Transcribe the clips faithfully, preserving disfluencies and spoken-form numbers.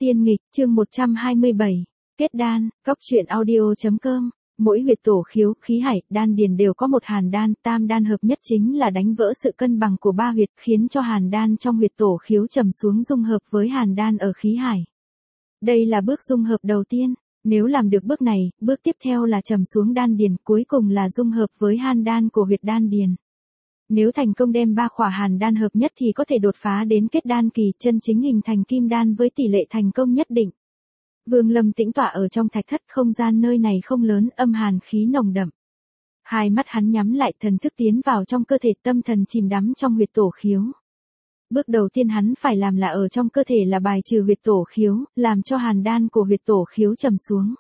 Tiên nghịch, chương một trăm hai mươi bảy. Kết đan, cóc truyện audio.com. Mỗi huyệt tổ khiếu, khí hải, đan điền đều có một hàn đan, tam đan hợp nhất chính là đánh vỡ sự cân bằng của ba huyệt, khiến cho hàn đan trong huyệt tổ khiếu trầm xuống dung hợp với hàn đan ở khí hải. Đây là bước dung hợp đầu tiên. Nếu làm được bước này, bước tiếp theo là trầm xuống đan điền, cuối cùng là dung hợp với hàn đan của huyệt đan điền. Nếu thành công đem ba khỏa hàn đan hợp nhất thì có thể đột phá đến kết đan kỳ, chân chính hình thành kim đan với tỷ lệ thành công nhất định. Vương Lâm tĩnh tọa ở trong thạch thất, không gian nơi này không lớn, âm hàn khí nồng đậm. Hai mắt hắn nhắm lại, thần thức tiến vào trong cơ thể, tâm thần chìm đắm trong huyệt tổ khiếu. Bước đầu tiên hắn phải làm là ở trong cơ thể là bài trừ huyệt tổ khiếu, làm cho hàn đan của huyệt tổ khiếu trầm xuống.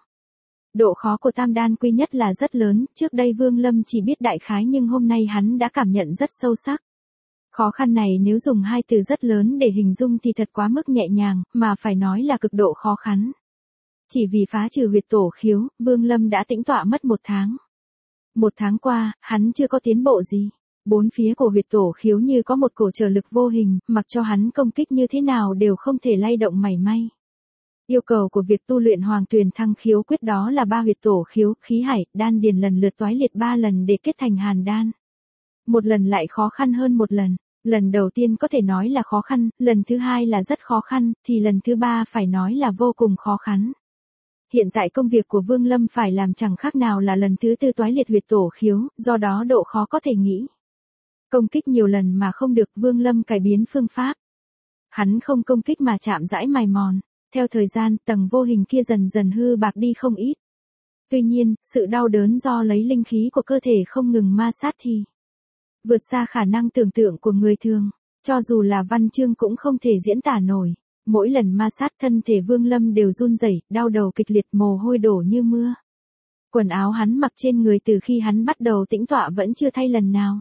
Độ khó của tam đan quy nhất là rất lớn, trước đây Vương Lâm chỉ biết đại khái nhưng hôm nay hắn đã cảm nhận rất sâu sắc. Khó khăn này nếu dùng hai từ rất lớn để hình dung thì thật quá mức nhẹ nhàng, mà phải nói là cực độ khó khăn. Chỉ vì phá trừ huyệt tổ khiếu, Vương Lâm đã tĩnh tọa mất một tháng. Một tháng qua, hắn chưa có tiến bộ gì. Bốn phía của huyệt tổ khiếu như có một cổ trở lực vô hình, mặc cho hắn công kích như thế nào đều không thể lay động mảy may. Yêu cầu của việc tu luyện Hoàng Tuyền Thăng Khiếu Quyết đó là ba huyệt tổ khiếu, khí hải, đan điền lần lượt toái liệt ba lần để kết thành hàn đan. Một lần lại khó khăn hơn một lần. Lần đầu tiên có thể nói là khó khăn, lần thứ hai là rất khó khăn, thì lần thứ ba phải nói là vô cùng khó khăn. Hiện tại công việc của Vương Lâm phải làm chẳng khác nào là lần thứ tư toái liệt huyệt tổ khiếu, do đó độ khó có thể nghĩ. Công kích nhiều lần mà không được, Vương Lâm cải biến phương pháp. Hắn không công kích mà chạm rãi mài mòn. Theo thời gian, tầng vô hình kia dần dần hư bạc đi không ít. Tuy nhiên, sự đau đớn do lấy linh khí của cơ thể không ngừng ma sát thì vượt xa khả năng tưởng tượng của người thường. Cho dù là văn chương cũng không thể diễn tả nổi. Mỗi lần ma sát thân thể Vương Lâm đều run rẩy, đau đầu kịch liệt, mồ hôi đổ như mưa. Quần áo hắn mặc trên người từ khi hắn bắt đầu tĩnh tọa vẫn chưa thay lần nào.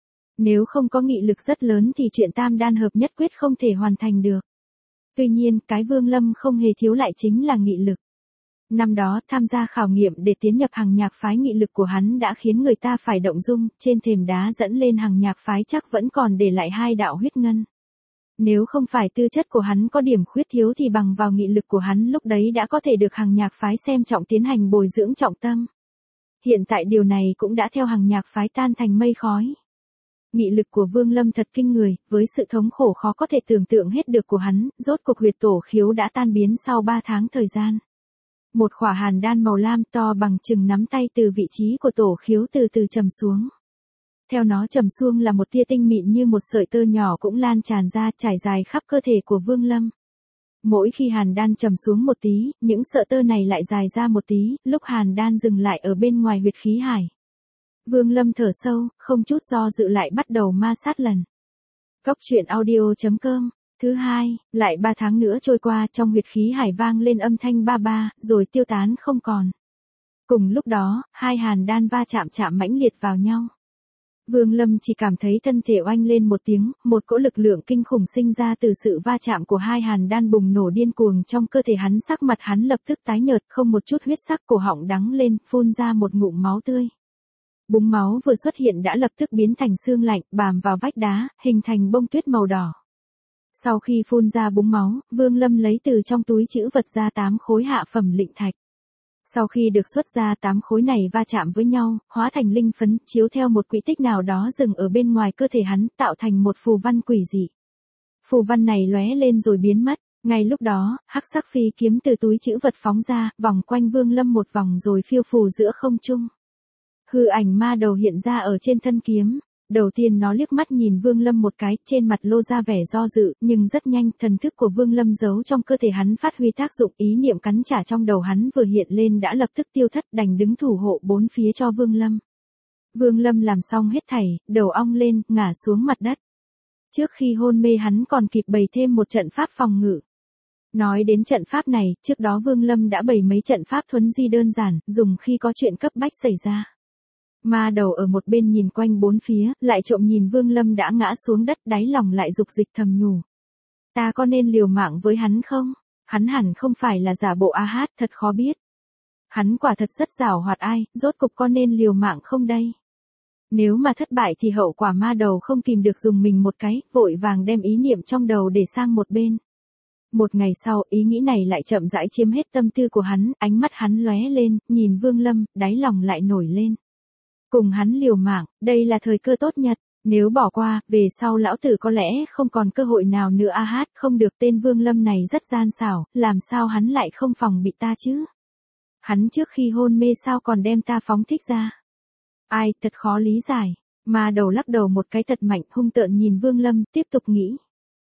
Nếu không có nghị lực rất lớn thì chuyện tam đan hợp nhất quyết không thể hoàn thành được. Tuy nhiên, cái Vương Lâm không hề thiếu lại chính là nghị lực. Năm đó, tham gia khảo nghiệm để tiến nhập Hằng Nhạc phái, nghị lực của hắn đã khiến người ta phải động dung, trên thềm đá dẫn lên Hằng Nhạc phái chắc vẫn còn để lại hai đạo huyết ngân. Nếu không phải tư chất của hắn có điểm khuyết thiếu thì bằng vào nghị lực của hắn lúc đấy đã có thể được Hằng Nhạc phái xem trọng tiến hành bồi dưỡng trọng tâm. Hiện tại điều này cũng đã theo Hằng Nhạc phái tan thành mây khói. Nghị lực của Vương Lâm thật kinh người, với sự thống khổ khó có thể tưởng tượng hết được của hắn, rốt cuộc huyệt tổ khiếu đã tan biến sau ba tháng thời gian. Một khỏa hàn đan màu lam to bằng chừng nắm tay từ vị trí của tổ khiếu từ từ trầm xuống. Theo nó trầm xuống là một tia tinh mịn như một sợi tơ nhỏ cũng lan tràn ra, trải dài khắp cơ thể của Vương Lâm. Mỗi khi hàn đan trầm xuống một tí, những sợi tơ này lại dài ra một tí, lúc hàn đan dừng lại ở bên ngoài huyệt khí hải. Vương Lâm thở sâu, không chút do dự lại bắt đầu ma sát lần. Cóc truyện audio.com. Thứ hai, lại ba tháng nữa trôi qua, trong huyệt khí hải vang lên âm thanh ba ba, rồi tiêu tán không còn. Cùng lúc đó, hai hàn đan va chạm chạm mãnh liệt vào nhau. Vương Lâm chỉ cảm thấy thân thể oanh lên một tiếng, một cỗ lực lượng kinh khủng sinh ra từ sự va chạm của hai hàn đan bùng nổ điên cuồng trong cơ thể hắn, sắc mặt hắn lập tức tái nhợt, không một chút huyết sắc, cổ họng đắng lên, phun ra một ngụm máu tươi. Búng máu vừa xuất hiện đã lập tức biến thành xương lạnh, bám vào vách đá, hình thành bông tuyết màu đỏ. Sau khi phun ra búng máu, Vương Lâm lấy từ trong túi trữ vật ra tám khối hạ phẩm lịnh thạch. Sau khi được xuất ra, tám khối này va chạm với nhau, hóa thành linh phấn, chiếu theo một quỹ tích nào đó dừng ở bên ngoài cơ thể hắn, tạo thành một phù văn quỷ dị. Phù văn này lóe lên rồi biến mất. Ngay lúc đó, hắc sắc phi kiếm từ túi trữ vật phóng ra, vòng quanh Vương Lâm một vòng rồi phiêu phù giữa không trung. Hư ảnh ma đầu hiện ra ở trên thân kiếm. Đầu tiên nó liếc mắt nhìn Vương Lâm một cái, trên mặt lô ra vẻ do dự, nhưng rất nhanh, thần thức của Vương Lâm giấu trong cơ thể hắn phát huy tác dụng, ý niệm cắn trả trong đầu hắn vừa hiện lên đã lập tức tiêu thất, đành đứng thủ hộ bốn phía cho Vương Lâm. Vương Lâm làm xong hết thảy, đầu ong lên, ngả xuống mặt đất. Trước khi hôn mê hắn còn kịp bày thêm một trận pháp phòng ngự. Nói đến trận pháp này, trước đó Vương Lâm đã bày mấy trận pháp thuấn di đơn giản, dùng khi có chuyện cấp bách xảy ra. Ma đầu ở một bên nhìn quanh bốn phía, lại trộm nhìn Vương Lâm đã ngã xuống đất, đáy lòng lại dục dịch thầm nhủ. Ta có nên liều mạng với hắn không? Hắn hẳn không phải là giả bộ a hát, thật khó biết. Hắn quả thật rất giàu hoạt ai, rốt cục có nên liều mạng không đây? Nếu mà thất bại thì hậu quả ma đầu không kìm được dùng mình một cái, vội vàng đem ý niệm trong đầu để sang một bên. Một ngày sau, ý nghĩ này lại chậm rãi chiếm hết tâm tư của hắn, ánh mắt hắn lóe lên, nhìn Vương Lâm, đáy lòng lại nổi lên. Cùng hắn liều mạng, đây là thời cơ tốt nhất, nếu bỏ qua, về sau lão tử có lẽ không còn cơ hội nào nữa a hát, không được, tên Vương Lâm này rất gian xảo, làm sao hắn lại không phòng bị ta chứ? Hắn trước khi hôn mê sao còn đem ta phóng thích ra? Ai, thật khó lý giải. Ma đầu lắc đầu một cái thật mạnh, hung tợn nhìn Vương Lâm, tiếp tục nghĩ.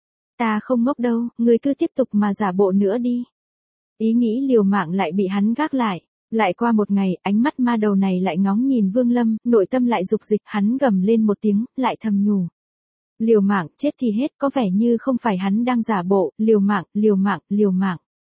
Ta không ngốc đâu, ngươi cứ tiếp tục mà giả bộ nữa đi. Ý nghĩ liều mạng lại bị hắn gác lại. Lại qua một ngày, ánh mắt ma đầu này lại ngóng nhìn Vương Lâm, nội tâm lại dục dịch, hắn gầm lên một tiếng, lại thầm nhủ. Liều mạng, chết thì hết, có vẻ như không phải hắn đang giả bộ, liều mạng, liều mạng, liều mạng.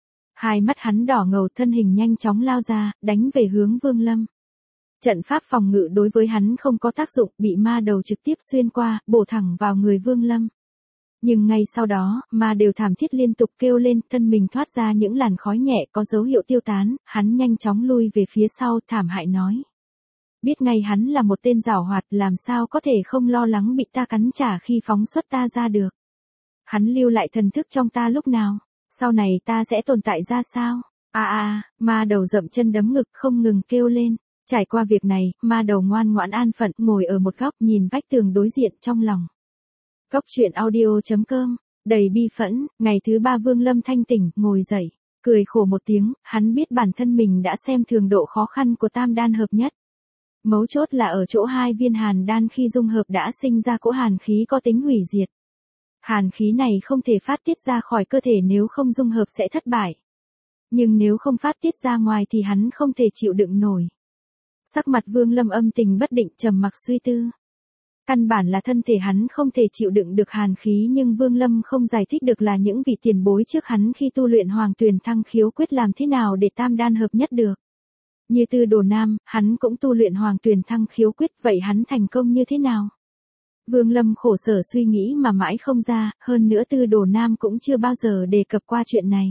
Hai mắt hắn đỏ ngầu, thân hình nhanh chóng lao ra, đánh về hướng Vương Lâm. Trận pháp phòng ngự đối với hắn không có tác dụng, bị ma đầu trực tiếp xuyên qua, bổ thẳng vào người Vương Lâm. Nhưng ngay sau đó, ma đều thảm thiết liên tục kêu lên, thân mình thoát ra những làn khói nhẹ có dấu hiệu tiêu tán, hắn nhanh chóng lui về phía sau, thảm hại nói. Biết ngay hắn là một tên giảo hoạt, làm sao có thể không lo lắng bị ta cắn trả khi phóng xuất ta ra được. Hắn lưu lại thần thức trong ta lúc nào, sau này ta sẽ tồn tại ra sao? À à, ma đầu dậm chân đấm ngực không ngừng kêu lên. Trải qua việc này, ma đầu ngoan ngoãn an phận ngồi ở một góc nhìn vách tường đối diện trong lòng. Góc truyện audio chấm com, đầy bi phẫn, ngày thứ ba Vương Lâm thanh tỉnh, ngồi dậy, cười khổ một tiếng, hắn biết bản thân mình đã xem thường độ khó khăn của tam đan hợp nhất. Mấu chốt là ở chỗ hai viên hàn đan khi dung hợp đã sinh ra cỗ hàn khí có tính hủy diệt. Hàn khí này không thể phát tiết ra khỏi cơ thể nếu không dung hợp sẽ thất bại. Nhưng nếu không phát tiết ra ngoài thì hắn không thể chịu đựng nổi. Sắc mặt Vương Lâm âm tình bất định, trầm mặc suy tư. Căn bản là thân thể hắn không thể chịu đựng được hàn khí, nhưng Vương Lâm không giải thích được là những vị tiền bối trước hắn khi tu luyện Hoàng Tuyền Thăng Khiếu Quyết làm thế nào để tam đan hợp nhất được. Như Tư Đồ Nam, hắn cũng tu luyện Hoàng Tuyền Thăng Khiếu Quyết, vậy hắn thành công như thế nào? Vương Lâm khổ sở suy nghĩ mà mãi không ra, hơn nữa Tư Đồ Nam cũng chưa bao giờ đề cập qua chuyện này.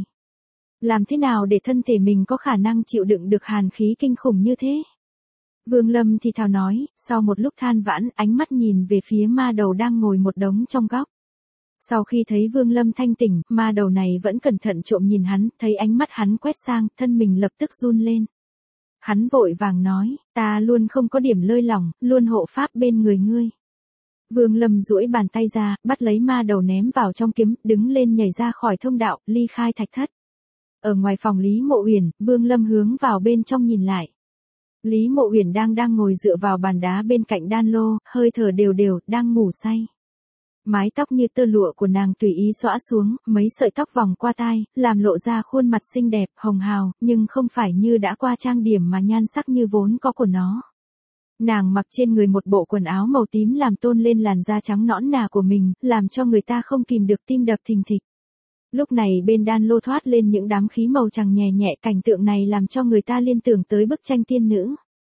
Làm thế nào để thân thể mình có khả năng chịu đựng được hàn khí kinh khủng như thế? Vương Lâm thì thào nói, sau một lúc than vãn, ánh mắt nhìn về phía ma đầu đang ngồi một đống trong góc. Sau khi thấy Vương Lâm thanh tỉnh, ma đầu này vẫn cẩn thận trộm nhìn hắn, thấy ánh mắt hắn quét sang, thân mình lập tức run lên. Hắn vội vàng nói, ta luôn không có điểm lơi lỏng, luôn hộ pháp bên người ngươi. Vương Lâm duỗi bàn tay ra, bắt lấy ma đầu ném vào trong kiếm, đứng lên nhảy ra khỏi thông đạo, ly khai thạch thất. Ở ngoài phòng Lý Mộ Uyển, Vương Lâm hướng vào bên trong nhìn lại. Lý Mộ Uyển đang đang ngồi dựa vào bàn đá bên cạnh đan lô, hơi thở đều đều, đang ngủ say. Mái tóc như tơ lụa của nàng tùy ý xõa xuống, mấy sợi tóc vòng qua tai, làm lộ ra khuôn mặt xinh đẹp, hồng hào, nhưng không phải như đã qua trang điểm mà nhan sắc như vốn có của nó. Nàng mặc trên người một bộ quần áo màu tím làm tôn lên làn da trắng nõn nà của mình, làm cho người ta không kìm được tim đập thình thịch. Lúc này bên đan lô thoát lên những đám khí màu trắng nhẹ nhẹ, cảnh tượng này làm cho người ta liên tưởng tới bức tranh tiên nữ.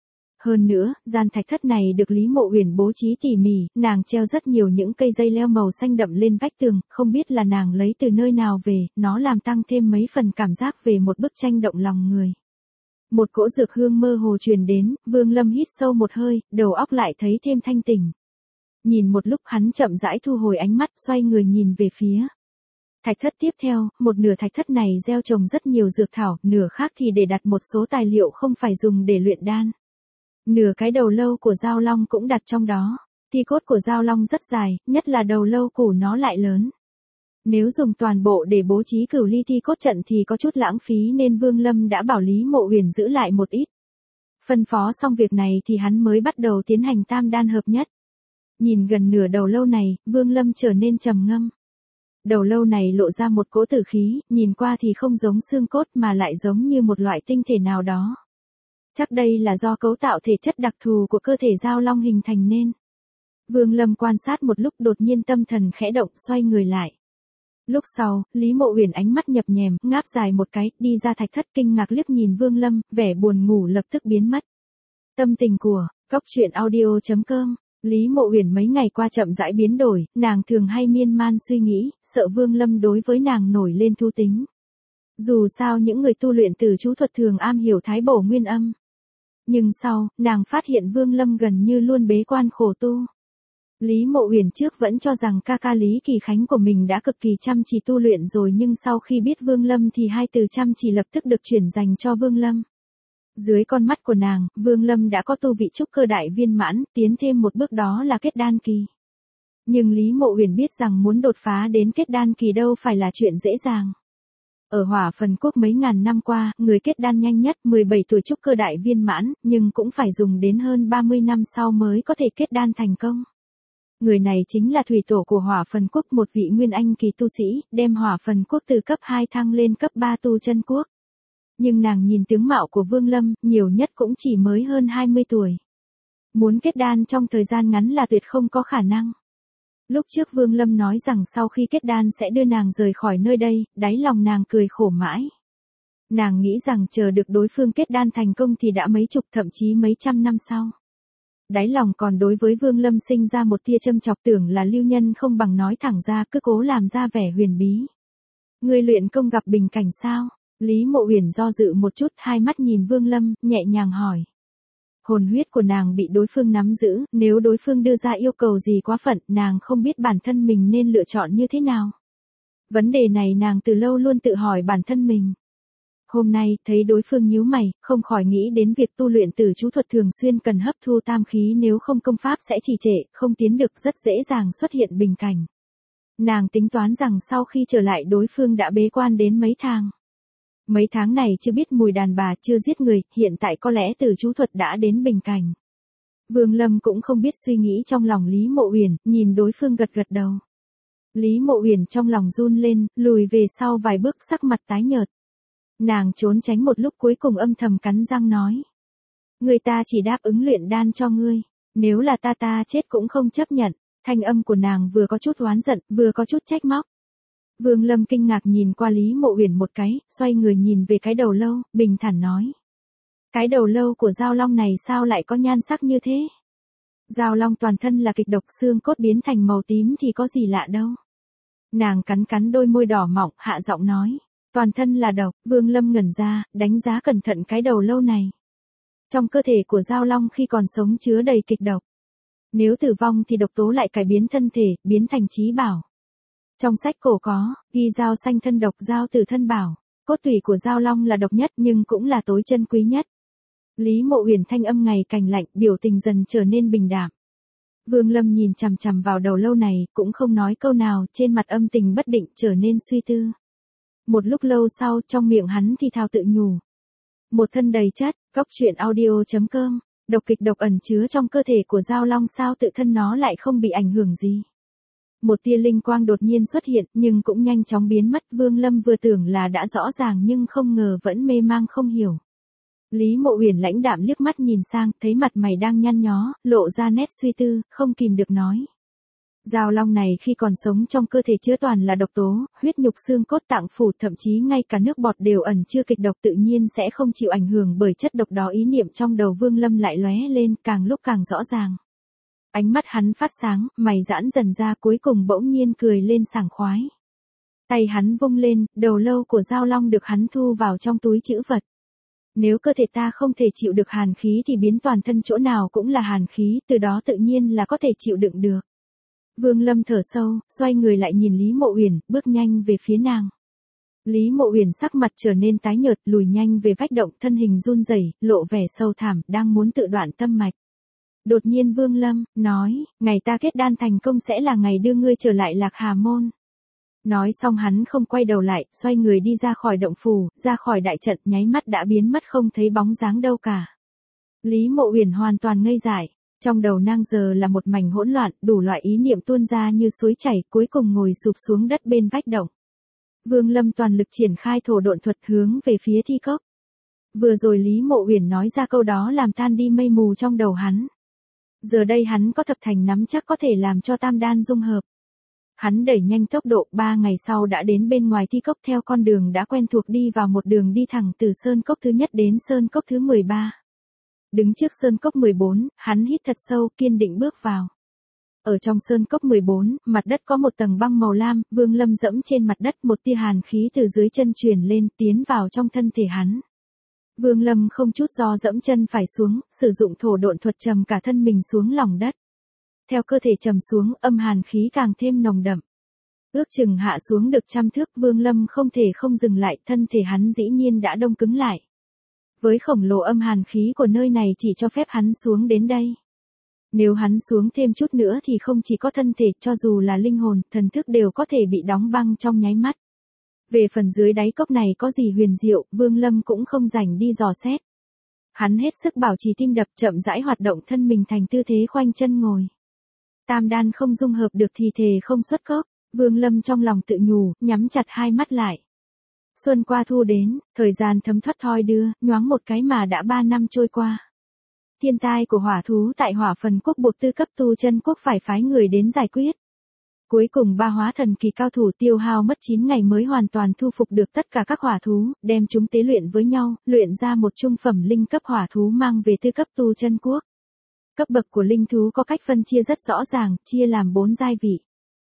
Hơn nữa, gian thạch thất này được Lý Mộ Uyển bố trí tỉ mỉ, nàng treo rất nhiều những cây dây leo màu xanh đậm lên vách tường, không biết là nàng lấy từ nơi nào về, nó làm tăng thêm mấy phần cảm giác về một bức tranh động lòng người. Một cỗ dược hương mơ hồ truyền đến, Vương Lâm hít sâu một hơi, đầu óc lại thấy thêm thanh tỉnh. Nhìn một lúc hắn chậm rãi thu hồi ánh mắt, xoay người nhìn về phía thạch thất tiếp theo, một nửa thạch thất này gieo trồng rất nhiều dược thảo, nửa khác thì để đặt một số tài liệu không phải dùng để luyện đan. Nửa cái đầu lâu của dao long cũng đặt trong đó. Thi cốt của dao long rất dài, nhất là đầu lâu của nó lại lớn. Nếu dùng toàn bộ để bố trí cửu ly thi cốt trận thì có chút lãng phí, nên Vương Lâm đã bảo Lý Mộ Uyển giữ lại một ít. Phân phó xong việc này thì hắn mới bắt đầu tiến hành tam đan hợp nhất. Nhìn gần nửa đầu lâu này, Vương Lâm trở nên trầm ngâm. Đầu lâu này lộ ra một cỗ tử khí, nhìn qua thì không giống xương cốt mà lại giống như một loại tinh thể nào đó. Chắc đây là do cấu tạo thể chất đặc thù của cơ thể dao long hình thành nên. Vương Lâm quan sát một lúc đột nhiên tâm thần khẽ động, xoay người lại. Lúc sau, Lý Mộ Uyển ánh mắt nhập nhèm, ngáp dài một cái, đi ra thạch thất kinh ngạc liếc nhìn Vương Lâm, vẻ buồn ngủ lập tức biến mất. Tâm tình của góc truyện audio chấm com. Lý Mộ Uyển mấy ngày qua chậm rãi biến đổi, nàng thường hay miên man suy nghĩ, sợ Vương Lâm đối với nàng nổi lên thú tính. Dù sao những người tu luyện từ chú thuật thường am hiểu thái bổ nguyên âm. Nhưng sau, nàng phát hiện Vương Lâm gần như luôn bế quan khổ tu. Lý Mộ Uyển trước vẫn cho rằng ca ca Lý Kỳ Khánh của mình đã cực kỳ chăm chỉ tu luyện rồi, nhưng sau khi biết Vương Lâm thì hai từ chăm chỉ lập tức được chuyển dành cho Vương Lâm. Dưới con mắt của nàng, Vương Lâm đã có tu vị trúc cơ đại viên mãn, tiến thêm một bước đó là kết đan kỳ. Nhưng Lý Mộ Uyển biết rằng muốn đột phá đến kết đan kỳ đâu phải là chuyện dễ dàng. Ở Hỏa Phần Quốc mấy ngàn năm qua, người kết đan nhanh nhất mười bảy tuổi trúc cơ đại viên mãn, nhưng cũng phải dùng đến hơn ba mươi năm sau mới có thể kết đan thành công. Người này chính là thủy tổ của Hỏa Phần Quốc, một vị nguyên anh kỳ tu sĩ, đem Hỏa Phần Quốc từ cấp hai thăng lên cấp ba tu chân quốc. Nhưng nàng nhìn tướng mạo của Vương Lâm, nhiều nhất cũng chỉ mới hơn hai mươi tuổi. Muốn kết đan trong thời gian ngắn là tuyệt không có khả năng. Lúc trước Vương Lâm nói rằng sau khi kết đan sẽ đưa nàng rời khỏi nơi đây, đáy lòng nàng cười khổ mãi. Nàng nghĩ rằng chờ được đối phương kết đan thành công thì đã mấy chục thậm chí mấy trăm năm sau. Đáy lòng còn đối với Vương Lâm sinh ra một tia châm chọc, tưởng là lưu nhân không bằng nói thẳng ra, cứ cố làm ra vẻ huyền bí. Người luyện công gặp bình cảnh sao? Lý Mộ Uyển do dự một chút, hai mắt nhìn Vương Lâm, nhẹ nhàng hỏi. Hồn huyết của nàng bị đối phương nắm giữ, nếu đối phương đưa ra yêu cầu gì quá phận, nàng không biết bản thân mình nên lựa chọn như thế nào. Vấn đề này nàng từ lâu luôn tự hỏi bản thân mình. Hôm nay, thấy đối phương nhíu mày, không khỏi nghĩ đến việc tu luyện Tử chú thuật thường xuyên cần hấp thu tam khí, nếu không công pháp sẽ trì trệ, không tiến được, rất dễ dàng xuất hiện bình cảnh. Nàng tính toán rằng sau khi trở lại đối phương đã bế quan đến mấy tháng. Mấy tháng này chưa biết mùi đàn bà, chưa giết người, hiện tại có lẽ Tử chú thuật đã đến bình cảnh. Vương Lâm cũng không biết suy nghĩ trong lòng Lý Mộ Uyển, nhìn đối phương gật gật đầu. Lý Mộ Uyển trong lòng run lên, lùi về sau vài bước, sắc mặt tái nhợt. Nàng trốn tránh một lúc, cuối cùng âm thầm cắn răng nói. Người ta chỉ đáp ứng luyện đan cho ngươi, nếu là ta ta chết cũng không chấp nhận. Thanh âm của nàng vừa có chút oán giận, vừa có chút trách móc. Vương Lâm kinh ngạc nhìn qua Lý Mộ Uyển một cái, xoay người nhìn về cái đầu lâu, bình thản nói. Cái đầu lâu của Giao Long này sao lại có nhan sắc như thế? Giao Long toàn thân là kịch độc, xương cốt biến thành màu tím thì có gì lạ đâu. Nàng cắn cắn đôi môi đỏ mọng, hạ giọng nói. Toàn thân là độc. Vương Lâm ngẩn ra, đánh giá cẩn thận cái đầu lâu này. Trong cơ thể của Giao Long khi còn sống chứa đầy kịch độc. Nếu tử vong thì độc tố lại cải biến thân thể, biến thành trí bảo. Trong sách cổ có, ghi Giao Xanh thân độc, Giao Tử thân bảo. Cốt tủy của Giao Long là độc nhất nhưng cũng là tối chân quý nhất. Lý Mộ Uyển thanh âm ngày càng lạnh, biểu tình dần trở nên bình đạm. Vương Lâm nhìn chằm chằm vào đầu lâu này, cũng không nói câu nào, trên mặt âm tình bất định, trở nên suy tư. Một lúc lâu sau, trong miệng hắn thì thào tự nhủ. Một thân đầy chất, góc truyện audio chấm com, độc kịch độc ẩn chứa trong cơ thể của Giao Long, sao tự thân nó lại không bị ảnh hưởng gì. Một tia linh quang đột nhiên xuất hiện, nhưng cũng nhanh chóng biến mất. Vương Lâm vừa tưởng là đã rõ ràng nhưng không ngờ vẫn mê mang không hiểu. Lý Mộ Uyển lãnh đạm liếc mắt nhìn sang, thấy mặt mày đang nhăn nhó, lộ ra nét suy tư, không kìm được nói. Giao Long này khi còn sống trong cơ thể chứa toàn là độc tố, huyết nhục xương cốt tạng phủ, thậm chí ngay cả nước bọt đều ẩn chứa kịch độc, tự nhiên sẽ không chịu ảnh hưởng bởi chất độc đó. Ý niệm trong đầu Vương Lâm lại lóe lên, càng lúc càng rõ ràng. Ánh mắt hắn phát sáng, mày giãn dần ra, cuối cùng bỗng nhiên cười lên sảng khoái. Tay hắn vung lên, đầu lâu của Giao Long được hắn thu vào trong túi trữ vật. Nếu cơ thể ta không thể chịu được hàn khí thì biến toàn thân chỗ nào cũng là hàn khí, từ đó tự nhiên là có thể chịu đựng được. Vương Lâm thở sâu, xoay người lại nhìn Lý Mộ Uyển, bước nhanh về phía nàng. Lý Mộ Uyển sắc mặt trở nên tái nhợt, lùi nhanh về vách động, thân hình run rẩy, lộ vẻ sâu thẳm, đang muốn tự đoạn tâm mạch. Đột nhiên Vương Lâm nói, ngày ta kết đan thành công sẽ là ngày đưa ngươi trở lại Lạc Hà môn. Nói xong hắn không quay đầu lại, xoay người đi ra khỏi động phủ, ra khỏi đại trận, nháy mắt đã biến mất không thấy bóng dáng đâu cả. Lý Mộ Uyển hoàn toàn ngây dại, trong đầu nàng giờ là một mảnh hỗn loạn, đủ loại ý niệm tuôn ra như suối chảy, cuối cùng ngồi sụp xuống đất bên vách động. Vương Lâm toàn lực triển khai thổ độn thuật hướng về phía thi cốc. Vừa rồi Lý Mộ Uyển nói ra câu đó làm tan đi mây mù trong đầu hắn. Giờ đây hắn có thập thành nắm chắc có thể làm cho tam đan dung hợp. Hắn đẩy nhanh tốc độ, ba ngày sau đã đến bên ngoài thi cốc, theo con đường đã quen thuộc đi vào một đường đi thẳng từ sơn cốc thứ nhất đến sơn cốc thứ mười ba. Đứng trước sơn cốc mười bốn, hắn hít thật sâu, kiên định bước vào. Ở trong sơn cốc mười bốn, mặt đất có một tầng băng màu lam, Vương Lâm dẫm trên mặt đất, một tia hàn khí từ dưới chân truyền lên, tiến vào trong thân thể hắn. Vương Lâm không chút do dẫm chân phải xuống, sử dụng thổ độn thuật trầm cả thân mình xuống lòng đất. Theo cơ thể trầm xuống, âm hàn khí càng thêm nồng đậm. Ước chừng hạ xuống được trăm thước, Vương Lâm không thể không dừng lại, thân thể hắn dĩ nhiên đã đông cứng lại. Với khổng lồ âm hàn khí của nơi này chỉ cho phép hắn xuống đến đây. Nếu hắn xuống thêm chút nữa thì không chỉ có thân thể, cho dù là linh hồn, thần thức đều có thể bị đóng băng trong nháy mắt. Về phần dưới đáy cốc này có gì huyền diệu, Vương Lâm cũng không rảnh đi dò xét. Hắn hết sức bảo trì tim đập, chậm rãi hoạt động thân mình thành tư thế khoanh chân ngồi. Tam đan không dung hợp được thì thề không xuất cốc, Vương Lâm trong lòng tự nhủ, nhắm chặt hai mắt lại. Xuân qua thu đến, thời gian thấm thoát thoi đưa, nhoáng một cái mà đã ba năm trôi qua. Thiên tai của hỏa thú tại Hỏa Phần Quốc buộc Tư Cấp Tu Chân Quốc phải phái người đến giải quyết. Cuối cùng ba hóa thần kỳ cao thủ tiêu hao mất chín ngày mới hoàn toàn thu phục được tất cả các hỏa thú, đem chúng tế luyện với nhau, luyện ra một trung phẩm linh cấp hỏa thú mang về Tư Cấp Tu Chân Quốc. Cấp bậc của linh thú có cách phân chia rất rõ ràng, chia làm bốn giai vị.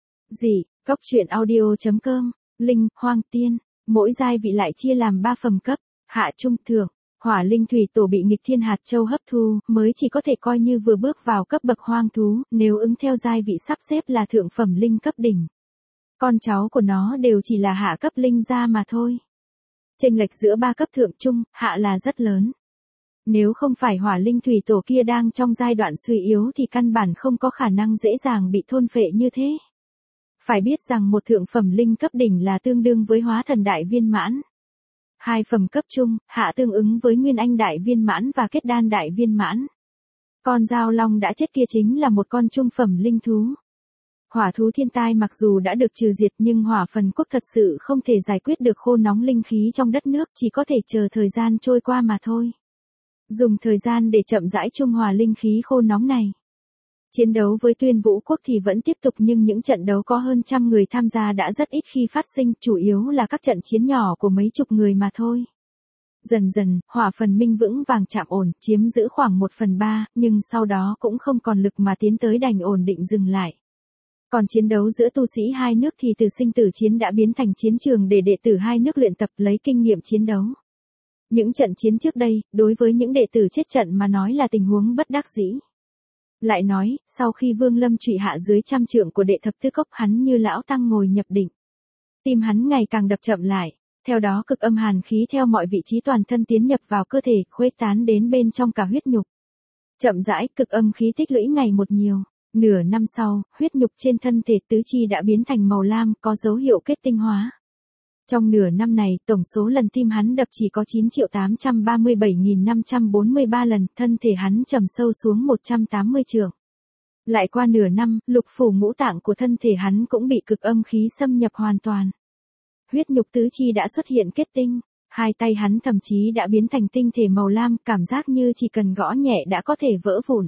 Dị, Cốc Truyện Audio chấm com, Linh, Hoang Tiên, mỗi giai vị lại chia làm ba phẩm cấp, hạ trung thượng. Hỏa linh thủy tổ bị nghịch thiên hạt châu hấp thu, mới chỉ có thể coi như vừa bước vào cấp bậc hoang thú, nếu ứng theo giai vị sắp xếp là thượng phẩm linh cấp đỉnh. Con cháu của nó đều chỉ là hạ cấp linh gia mà thôi. Chênh lệch giữa ba cấp thượng trung, hạ là rất lớn. Nếu không phải hỏa linh thủy tổ kia đang trong giai đoạn suy yếu thì căn bản không có khả năng dễ dàng bị thôn phệ như thế. Phải biết rằng một thượng phẩm linh cấp đỉnh là tương đương với hóa thần đại viên mãn. Hai phẩm cấp trung, hạ tương ứng với nguyên anh đại viên mãn và kết đan đại viên mãn. Con dao long đã chết kia chính là một con trung phẩm linh thú. Hỏa thú thiên tai mặc dù đã được trừ diệt nhưng Hỏa Phần Quốc thật sự không thể giải quyết được khô nóng linh khí trong đất nước, chỉ có thể chờ thời gian trôi qua mà thôi. Dùng thời gian để chậm rãi trung hòa linh khí khô nóng này. Chiến đấu với Tuyên Vũ Quốc thì vẫn tiếp tục nhưng những trận đấu có hơn trăm người tham gia đã rất ít khi phát sinh, chủ yếu là các trận chiến nhỏ của mấy chục người mà thôi. Dần dần, Hỏa Phần Minh vững vàng chạm ổn, chiếm giữ khoảng một phần ba, nhưng sau đó cũng không còn lực mà tiến tới đành ổn định dừng lại. Còn chiến đấu giữa tu sĩ hai nước thì từ sinh tử chiến đã biến thành chiến trường để đệ tử hai nước luyện tập lấy kinh nghiệm chiến đấu. Những trận chiến trước đây, đối với những đệ tử chết trận mà nói là tình huống bất đắc dĩ. Lại nói, sau khi Vương Lâm trụy hạ dưới trăm trượng của đệ thập tứ cốc, hắn như lão tăng ngồi nhập định. Tim hắn ngày càng đập chậm lại, theo đó cực âm hàn khí theo mọi vị trí toàn thân tiến nhập vào cơ thể, khuếch tán đến bên trong cả huyết nhục. Chậm rãi, cực âm khí tích lũy ngày một nhiều, nửa năm sau, huyết nhục trên thân thể tứ chi đã biến thành màu lam, có dấu hiệu kết tinh hóa. Trong nửa năm này, tổng số lần tim hắn đập chỉ có chín triệu tám trăm ba mươi bảy nghìn năm trăm bốn mươi ba lần, thân thể hắn trầm sâu xuống một trăm tám mươi trượng. Lại qua nửa năm, lục phủ ngũ tạng của thân thể hắn cũng bị cực âm khí xâm nhập hoàn toàn. Huyết nhục tứ chi đã xuất hiện kết tinh, hai tay hắn thậm chí đã biến thành tinh thể màu lam, cảm giác như chỉ cần gõ nhẹ đã có thể vỡ vụn.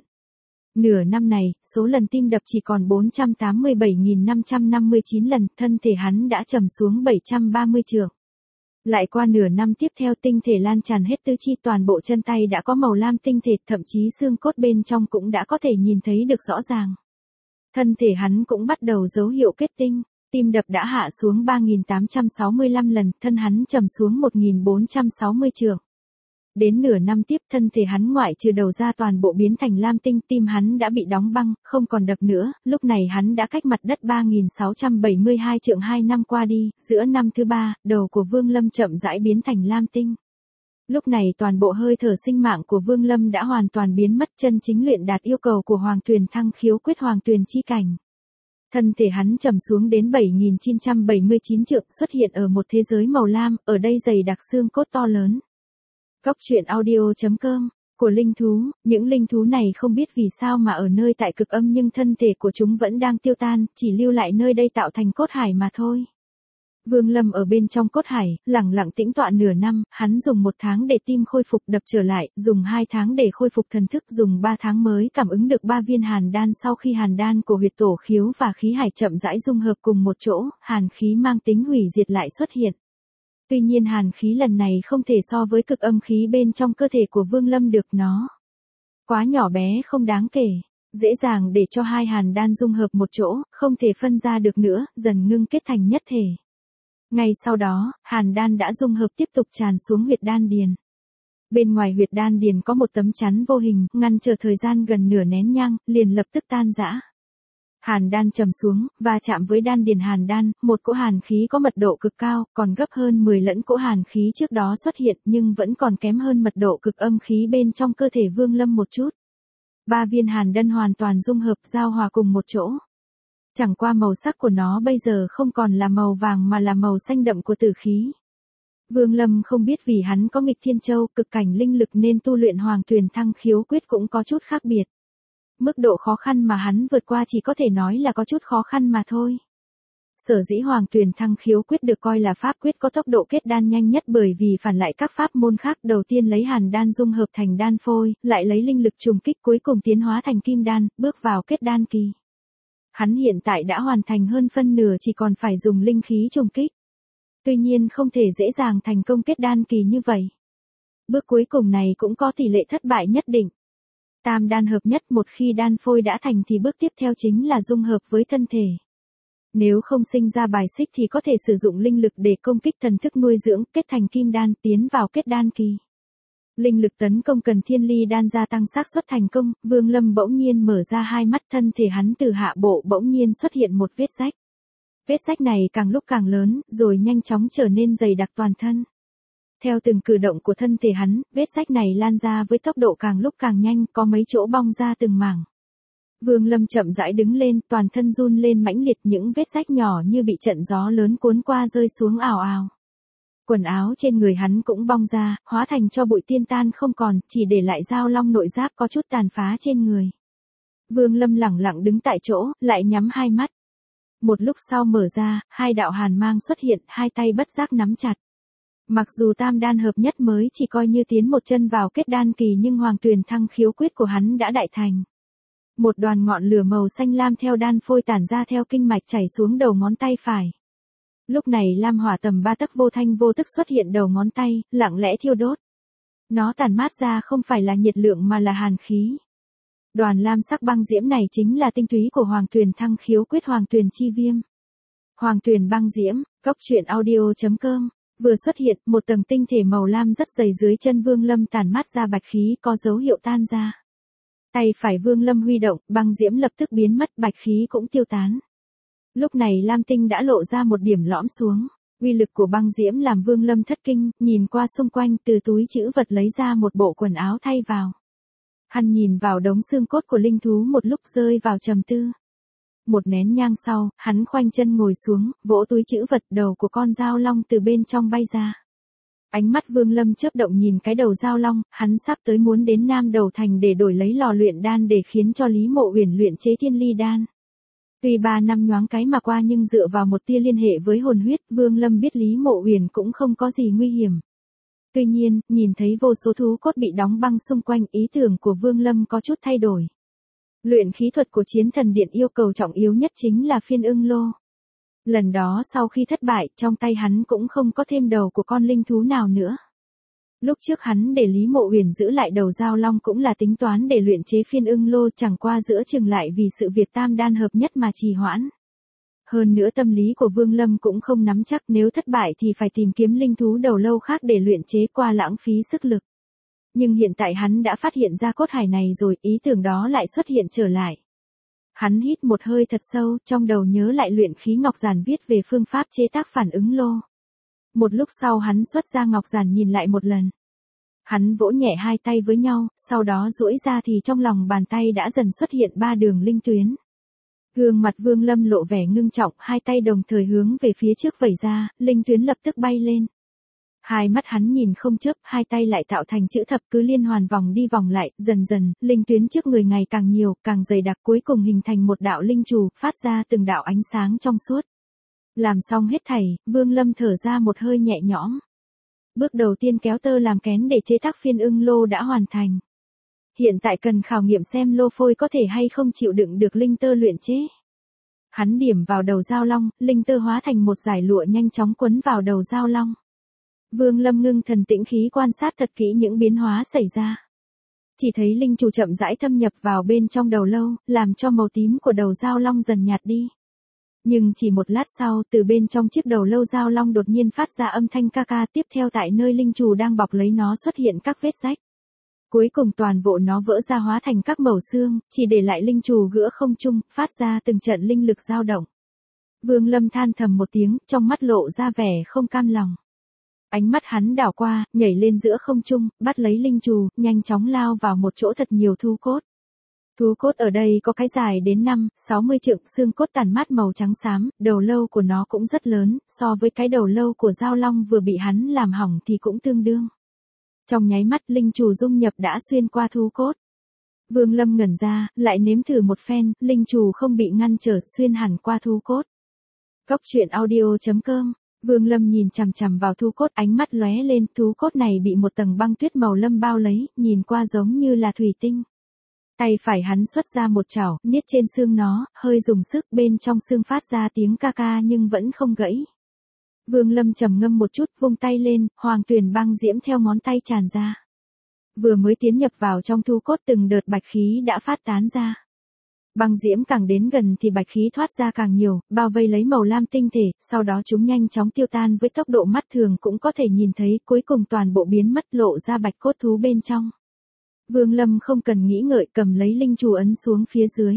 Nửa năm này, số lần tim đập chỉ còn bốn trăm tám mươi bảy nghìn năm trăm năm mươi chín lần, thân thể hắn đã trầm xuống bảy trăm ba mươi trượng. Lại qua nửa năm tiếp theo, tinh thể lan tràn hết tứ chi, toàn bộ chân tay đã có màu lam tinh thể, thậm chí xương cốt bên trong cũng đã có thể nhìn thấy được rõ ràng. Thân thể hắn cũng bắt đầu dấu hiệu kết tinh, tim đập đã hạ xuống ba nghìn tám trăm sáu mươi lăm lần, thân hắn trầm xuống một nghìn bốn trăm sáu mươi trượng. Đến nửa năm tiếp, thân thể hắn ngoại trừ đầu ra toàn bộ biến thành lam tinh, tim hắn đã bị đóng băng, không còn đập nữa, lúc này hắn đã cách mặt đất ba nghìn sáu trăm bảy mươi hai trượng hai năm qua đi, giữa năm thứ ba, đầu của Vương Lâm chậm rãi biến thành lam tinh. Lúc này toàn bộ hơi thở sinh mạng của Vương Lâm đã hoàn toàn biến mất, chân chính luyện đạt yêu cầu của Hoàng Tuyền Thăng Khiếu Quyết Hoàng Tuyền chi cảnh. Thân thể hắn trầm xuống đến bảy nghìn chín trăm bảy mươi chín trượng, xuất hiện ở một thế giới màu lam, ở đây dày đặc xương cốt to lớn. Cốc Truyện Audio chấm com, của linh thú, những linh thú này không biết vì sao mà ở nơi tại cực âm nhưng thân thể của chúng vẫn đang tiêu tan, chỉ lưu lại nơi đây tạo thành cốt hải mà thôi. Vương Lâm ở bên trong cốt hải, lặng lặng tĩnh tọa nửa năm, hắn dùng một tháng để tim khôi phục đập trở lại, dùng hai tháng để khôi phục thần thức, dùng ba tháng mới cảm ứng được ba viên hàn đan. Sau khi hàn đan của huyệt tổ khiếu và khí hải chậm rãi dung hợp cùng một chỗ, hàn khí mang tính hủy diệt lại xuất hiện. Tuy nhiên hàn khí lần này không thể so với cực âm khí bên trong cơ thể của Vương Lâm được, nó quá nhỏ bé không đáng kể, dễ dàng để cho hai hàn đan dung hợp một chỗ, không thể phân ra được nữa, dần ngưng kết thành nhất thể. Ngay sau đó, hàn đan đã dung hợp tiếp tục tràn xuống huyệt đan điền. Bên ngoài huyệt đan điền có một tấm chắn vô hình, ngăn trở thời gian gần nửa nén nhang, liền lập tức tan rã. Hàn đan trầm xuống, và chạm với đan điền hàn đan, một cỗ hàn khí có mật độ cực cao, còn gấp hơn mười lẫn cỗ hàn khí trước đó xuất hiện nhưng vẫn còn kém hơn mật độ cực âm khí bên trong cơ thể Vương Lâm một chút. Ba viên hàn đan hoàn toàn dung hợp giao hòa cùng một chỗ. Chẳng qua màu sắc của nó bây giờ không còn là màu vàng mà là màu xanh đậm của tử khí. Vương Lâm không biết vì hắn có nghịch thiên châu cực cảnh linh lực nên tu luyện Hoàng Tuyền Thăng Khiếu Quyết cũng có chút khác biệt. Mức độ khó khăn mà hắn vượt qua chỉ có thể nói là có chút khó khăn mà thôi. Sở dĩ Hoàng Tuyền Thăng Khiếu Quyết được coi là pháp quyết có tốc độ kết đan nhanh nhất bởi vì phản lại các pháp môn khác, đầu tiên lấy hàn đan dung hợp thành đan phôi, lại lấy linh lực trùng kích cuối cùng tiến hóa thành kim đan, bước vào kết đan kỳ. Hắn hiện tại đã hoàn thành hơn phân nửa, chỉ còn phải dùng linh khí trùng kích. Tuy nhiên không thể dễ dàng thành công kết đan kỳ như vậy. Bước cuối cùng này cũng có tỷ lệ thất bại nhất định. Tam đan hợp nhất, một khi đan phôi đã thành thì bước tiếp theo chính là dung hợp với thân thể. Nếu không sinh ra bài xích thì có thể sử dụng linh lực để công kích thần thức nuôi dưỡng, kết thành kim đan, tiến vào kết đan kỳ. Linh lực tấn công cần thiên ly đan gia tăng xác suất thành công, Vương Lâm bỗng nhiên mở ra hai mắt, thân thể hắn từ hạ bộ bỗng nhiên xuất hiện một vết rách. Vết rách này càng lúc càng lớn, rồi nhanh chóng trở nên dày đặc toàn thân. Theo từng cử động của thân thể hắn, vết rách này lan ra với tốc độ càng lúc càng nhanh, có mấy chỗ bong ra từng mảng. Vương Lâm chậm rãi đứng lên, toàn thân run lên mãnh liệt, những vết rách nhỏ như bị trận gió lớn cuốn qua rơi xuống ào ào. Quần áo trên người hắn cũng bong ra, hóa thành cho bụi tiên tan không còn, chỉ để lại dao long nội giáp có chút tàn phá trên người. Vương Lâm lẳng lặng đứng tại chỗ, lại nhắm hai mắt. Một lúc sau mở ra, hai đạo hàn mang xuất hiện, hai tay bất giác nắm chặt. Mặc dù tam đan hợp nhất mới chỉ coi như tiến một chân vào kết đan kỳ nhưng Hoàng Tuyền Thăng Khiếu Quyết của hắn đã đại thành. Một đoàn ngọn lửa màu xanh lam theo đan phôi tản ra theo kinh mạch chảy xuống đầu ngón tay phải. Lúc này lam hỏa tầm ba tấc vô thanh vô tức xuất hiện đầu ngón tay, lặng lẽ thiêu đốt. Nó tản mát ra không phải là nhiệt lượng mà là hàn khí. Đoàn lam sắc băng diễm này chính là tinh túy của Hoàng Tuyền Thăng Khiếu Quyết Hoàng Tuyền Chi Viêm. Hoàng Tuyền băng diễm, góc truyện audio chấm com. Vừa xuất hiện, một tầng tinh thể màu lam rất dày dưới chân Vương Lâm tản mát ra bạch khí có dấu hiệu tan ra. Tay phải Vương Lâm huy động, băng diễm lập tức biến mất, bạch khí cũng tiêu tán. Lúc này lam tinh đã lộ ra một điểm lõm xuống. Uy lực của băng diễm làm Vương Lâm thất kinh, nhìn qua xung quanh, từ túi trữ vật lấy ra một bộ quần áo thay vào. Hắn nhìn vào đống xương cốt của linh thú một lúc rơi vào trầm tư. Một nén nhang sau, hắn khoanh chân ngồi xuống, vỗ túi trữ vật, đầu của con dao long từ bên trong bay ra. Ánh mắt Vương Lâm chớp động nhìn cái đầu dao long, hắn sắp tới muốn đến Nam Đầu Thành để đổi lấy lò luyện đan để khiến cho Lý Mộ Uyển luyện chế thiên ly đan. Tuy ba năm nhoáng cái mà qua nhưng dựa vào một tia liên hệ với hồn huyết, Vương Lâm biết Lý Mộ Uyển cũng không có gì nguy hiểm. Tuy nhiên, nhìn thấy vô số thú cốt bị đóng băng xung quanh, ý tưởng của Vương Lâm có chút thay đổi. Luyện khí thuật của Chiến Thần Điện yêu cầu trọng yếu nhất chính là phiên ưng lô. Lần đó sau khi thất bại, trong tay hắn cũng không có thêm đầu của con linh thú nào nữa. Lúc trước hắn để Lý Mộ Uyển giữ lại đầu dao long cũng là tính toán để luyện chế phiên ưng lô, chẳng qua giữa chừng lại vì sự việc tam đan hợp nhất mà trì hoãn. Hơn nữa tâm lý của Vương Lâm cũng không nắm chắc, nếu thất bại thì phải tìm kiếm linh thú đầu lâu khác để luyện chế, qua lãng phí sức lực. Nhưng hiện tại hắn đã phát hiện ra cốt hải này rồi, ý tưởng đó lại xuất hiện trở lại. Hắn hít một hơi thật sâu, trong đầu nhớ lại luyện khí ngọc giản viết về phương pháp chế tác phản ứng lô. Một lúc sau hắn xuất ra ngọc giản nhìn lại một lần. Hắn vỗ nhẹ hai tay với nhau, sau đó duỗi ra thì trong lòng bàn tay đã dần xuất hiện ba đường linh tuyến. Gương mặt Vương Lâm lộ vẻ ngưng trọng, hai tay đồng thời hướng về phía trước vẩy ra, linh tuyến lập tức bay lên. Hai mắt hắn nhìn không chớp, hai tay lại tạo thành chữ thập cứ liên hoàn vòng đi vòng lại, dần dần, linh tuyến trước người ngày càng nhiều, càng dày đặc, cuối cùng hình thành một đạo linh trù, phát ra từng đạo ánh sáng trong suốt. Làm xong hết thảy, Vương Lâm thở ra một hơi nhẹ nhõm. Bước đầu tiên kéo tơ làm kén để chế tác phiên ưng lô đã hoàn thành. Hiện tại cần khảo nghiệm xem lô phôi có thể hay không chịu đựng được linh tơ luyện chế. Hắn điểm vào đầu dao long, linh tơ hóa thành một dải lụa nhanh chóng quấn vào đầu dao long. Vương Lâm ngưng thần tĩnh khí quan sát thật kỹ những biến hóa xảy ra. Chỉ thấy linh trù chậm rãi thâm nhập vào bên trong đầu lâu, làm cho màu tím của đầu dao long dần nhạt đi. Nhưng chỉ một lát sau, từ bên trong chiếc đầu lâu dao long đột nhiên phát ra âm thanh ca ca, tiếp theo tại nơi linh trù đang bọc lấy nó xuất hiện các vết rách. Cuối cùng toàn bộ nó vỡ ra hóa thành các mẩu xương, chỉ để lại linh trù ggiữa không trung, phát ra từng trận linh lực dao động. Vương Lâm than thầm một tiếng, trong mắt lộ ra vẻ không cam lòng. Ánh mắt hắn đảo qua, nhảy lên giữa không trung, bắt lấy linh trù, nhanh chóng lao vào một chỗ thật nhiều thú cốt. Thú cốt ở đây có cái dài đến năm, sáu mươi trượng, xương cốt tàn mát màu trắng xám, đầu lâu của nó cũng rất lớn, so với cái đầu lâu của Giao Long vừa bị hắn làm hỏng thì cũng tương đương. Trong nháy mắt linh trù dung nhập đã xuyên qua thú cốt. Vương Lâm ngẩn ra, lại nếm thử một phen, linh trù không bị ngăn trở, xuyên hẳn qua thú cốt. Cốc truyện audio chấm com. Vương Lâm nhìn chằm chằm vào thú cốt, ánh mắt lóe lên, thú cốt này bị một tầng băng tuyết màu lâm bao lấy, nhìn qua giống như là thủy tinh. Tay phải hắn xuất ra một chảo, niết trên xương nó, hơi dùng sức, bên trong xương phát ra tiếng ca ca nhưng vẫn không gãy. Vương Lâm trầm ngâm một chút, vung tay lên, hoàng tuyền băng diễm theo ngón tay tràn ra. Vừa mới tiến nhập vào trong thú cốt, từng đợt bạch khí đã phát tán ra. Băng diễm càng đến gần thì bạch khí thoát ra càng nhiều, bao vây lấy màu lam tinh thể, sau đó chúng nhanh chóng tiêu tan với tốc độ mắt thường cũng có thể nhìn thấy, cuối cùng toàn bộ biến mất, lộ ra bạch cốt thú bên trong. Vương Lâm không cần nghĩ ngợi, cầm lấy linh trù ấn xuống phía dưới.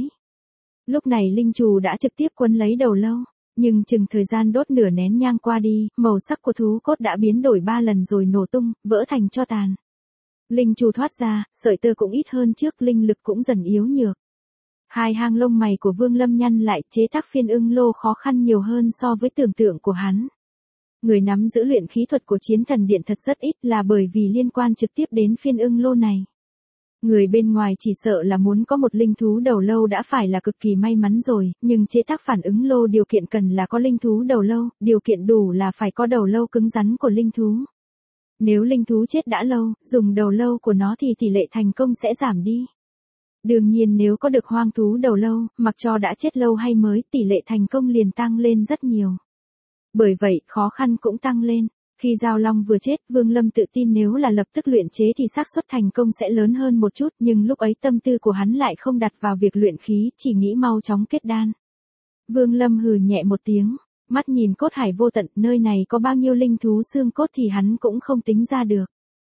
Lúc này linh trù đã trực tiếp quấn lấy đầu lâu, nhưng chừng thời gian đốt nửa nén nhang qua đi, màu sắc của thú cốt đã biến đổi ba lần rồi nổ tung, vỡ thành tro tàn. Linh trù thoát ra, sợi tơ cũng ít hơn trước, linh lực cũng dần yếu nhược. Hai hang lông mày của Vương Lâm nhăn lại, chế tác phiên ưng lô khó khăn nhiều hơn so với tưởng tượng của hắn. Người nắm giữ luyện khí thuật của Chiến Thần Điện thật rất ít, là bởi vì liên quan trực tiếp đến phiên ưng lô này. Người bên ngoài chỉ sợ là muốn có một linh thú đầu lâu đã phải là cực kỳ may mắn rồi, nhưng chế tác phản ứng lô điều kiện cần là có linh thú đầu lâu, điều kiện đủ là phải có đầu lâu cứng rắn của linh thú. Nếu linh thú chết đã lâu, dùng đầu lâu của nó thì tỷ lệ thành công sẽ giảm đi. Đương nhiên nếu có được hoang thú đầu lâu, mặc cho đã chết lâu hay mới, tỷ lệ thành công liền tăng lên rất nhiều. Bởi vậy, khó khăn cũng tăng lên. Khi Giao Long vừa chết, Vương Lâm tự tin nếu là lập tức luyện chế thì xác suất thành công sẽ lớn hơn một chút, nhưng lúc ấy tâm tư của hắn lại không đặt vào việc luyện khí, chỉ nghĩ mau chóng kết đan. Vương Lâm hừ nhẹ một tiếng, mắt nhìn cốt hải vô tận, nơi này có bao nhiêu linh thú xương cốt thì hắn cũng không tính ra được.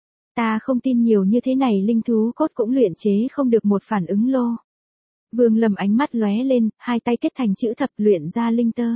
Ta không tin nhiều như thế này linh thú cốt cũng luyện chế không được một phản ứng lô. Vương Lâm ánh mắt lóe lên, hai tay kết thành chữ thập luyện ra linh tơ.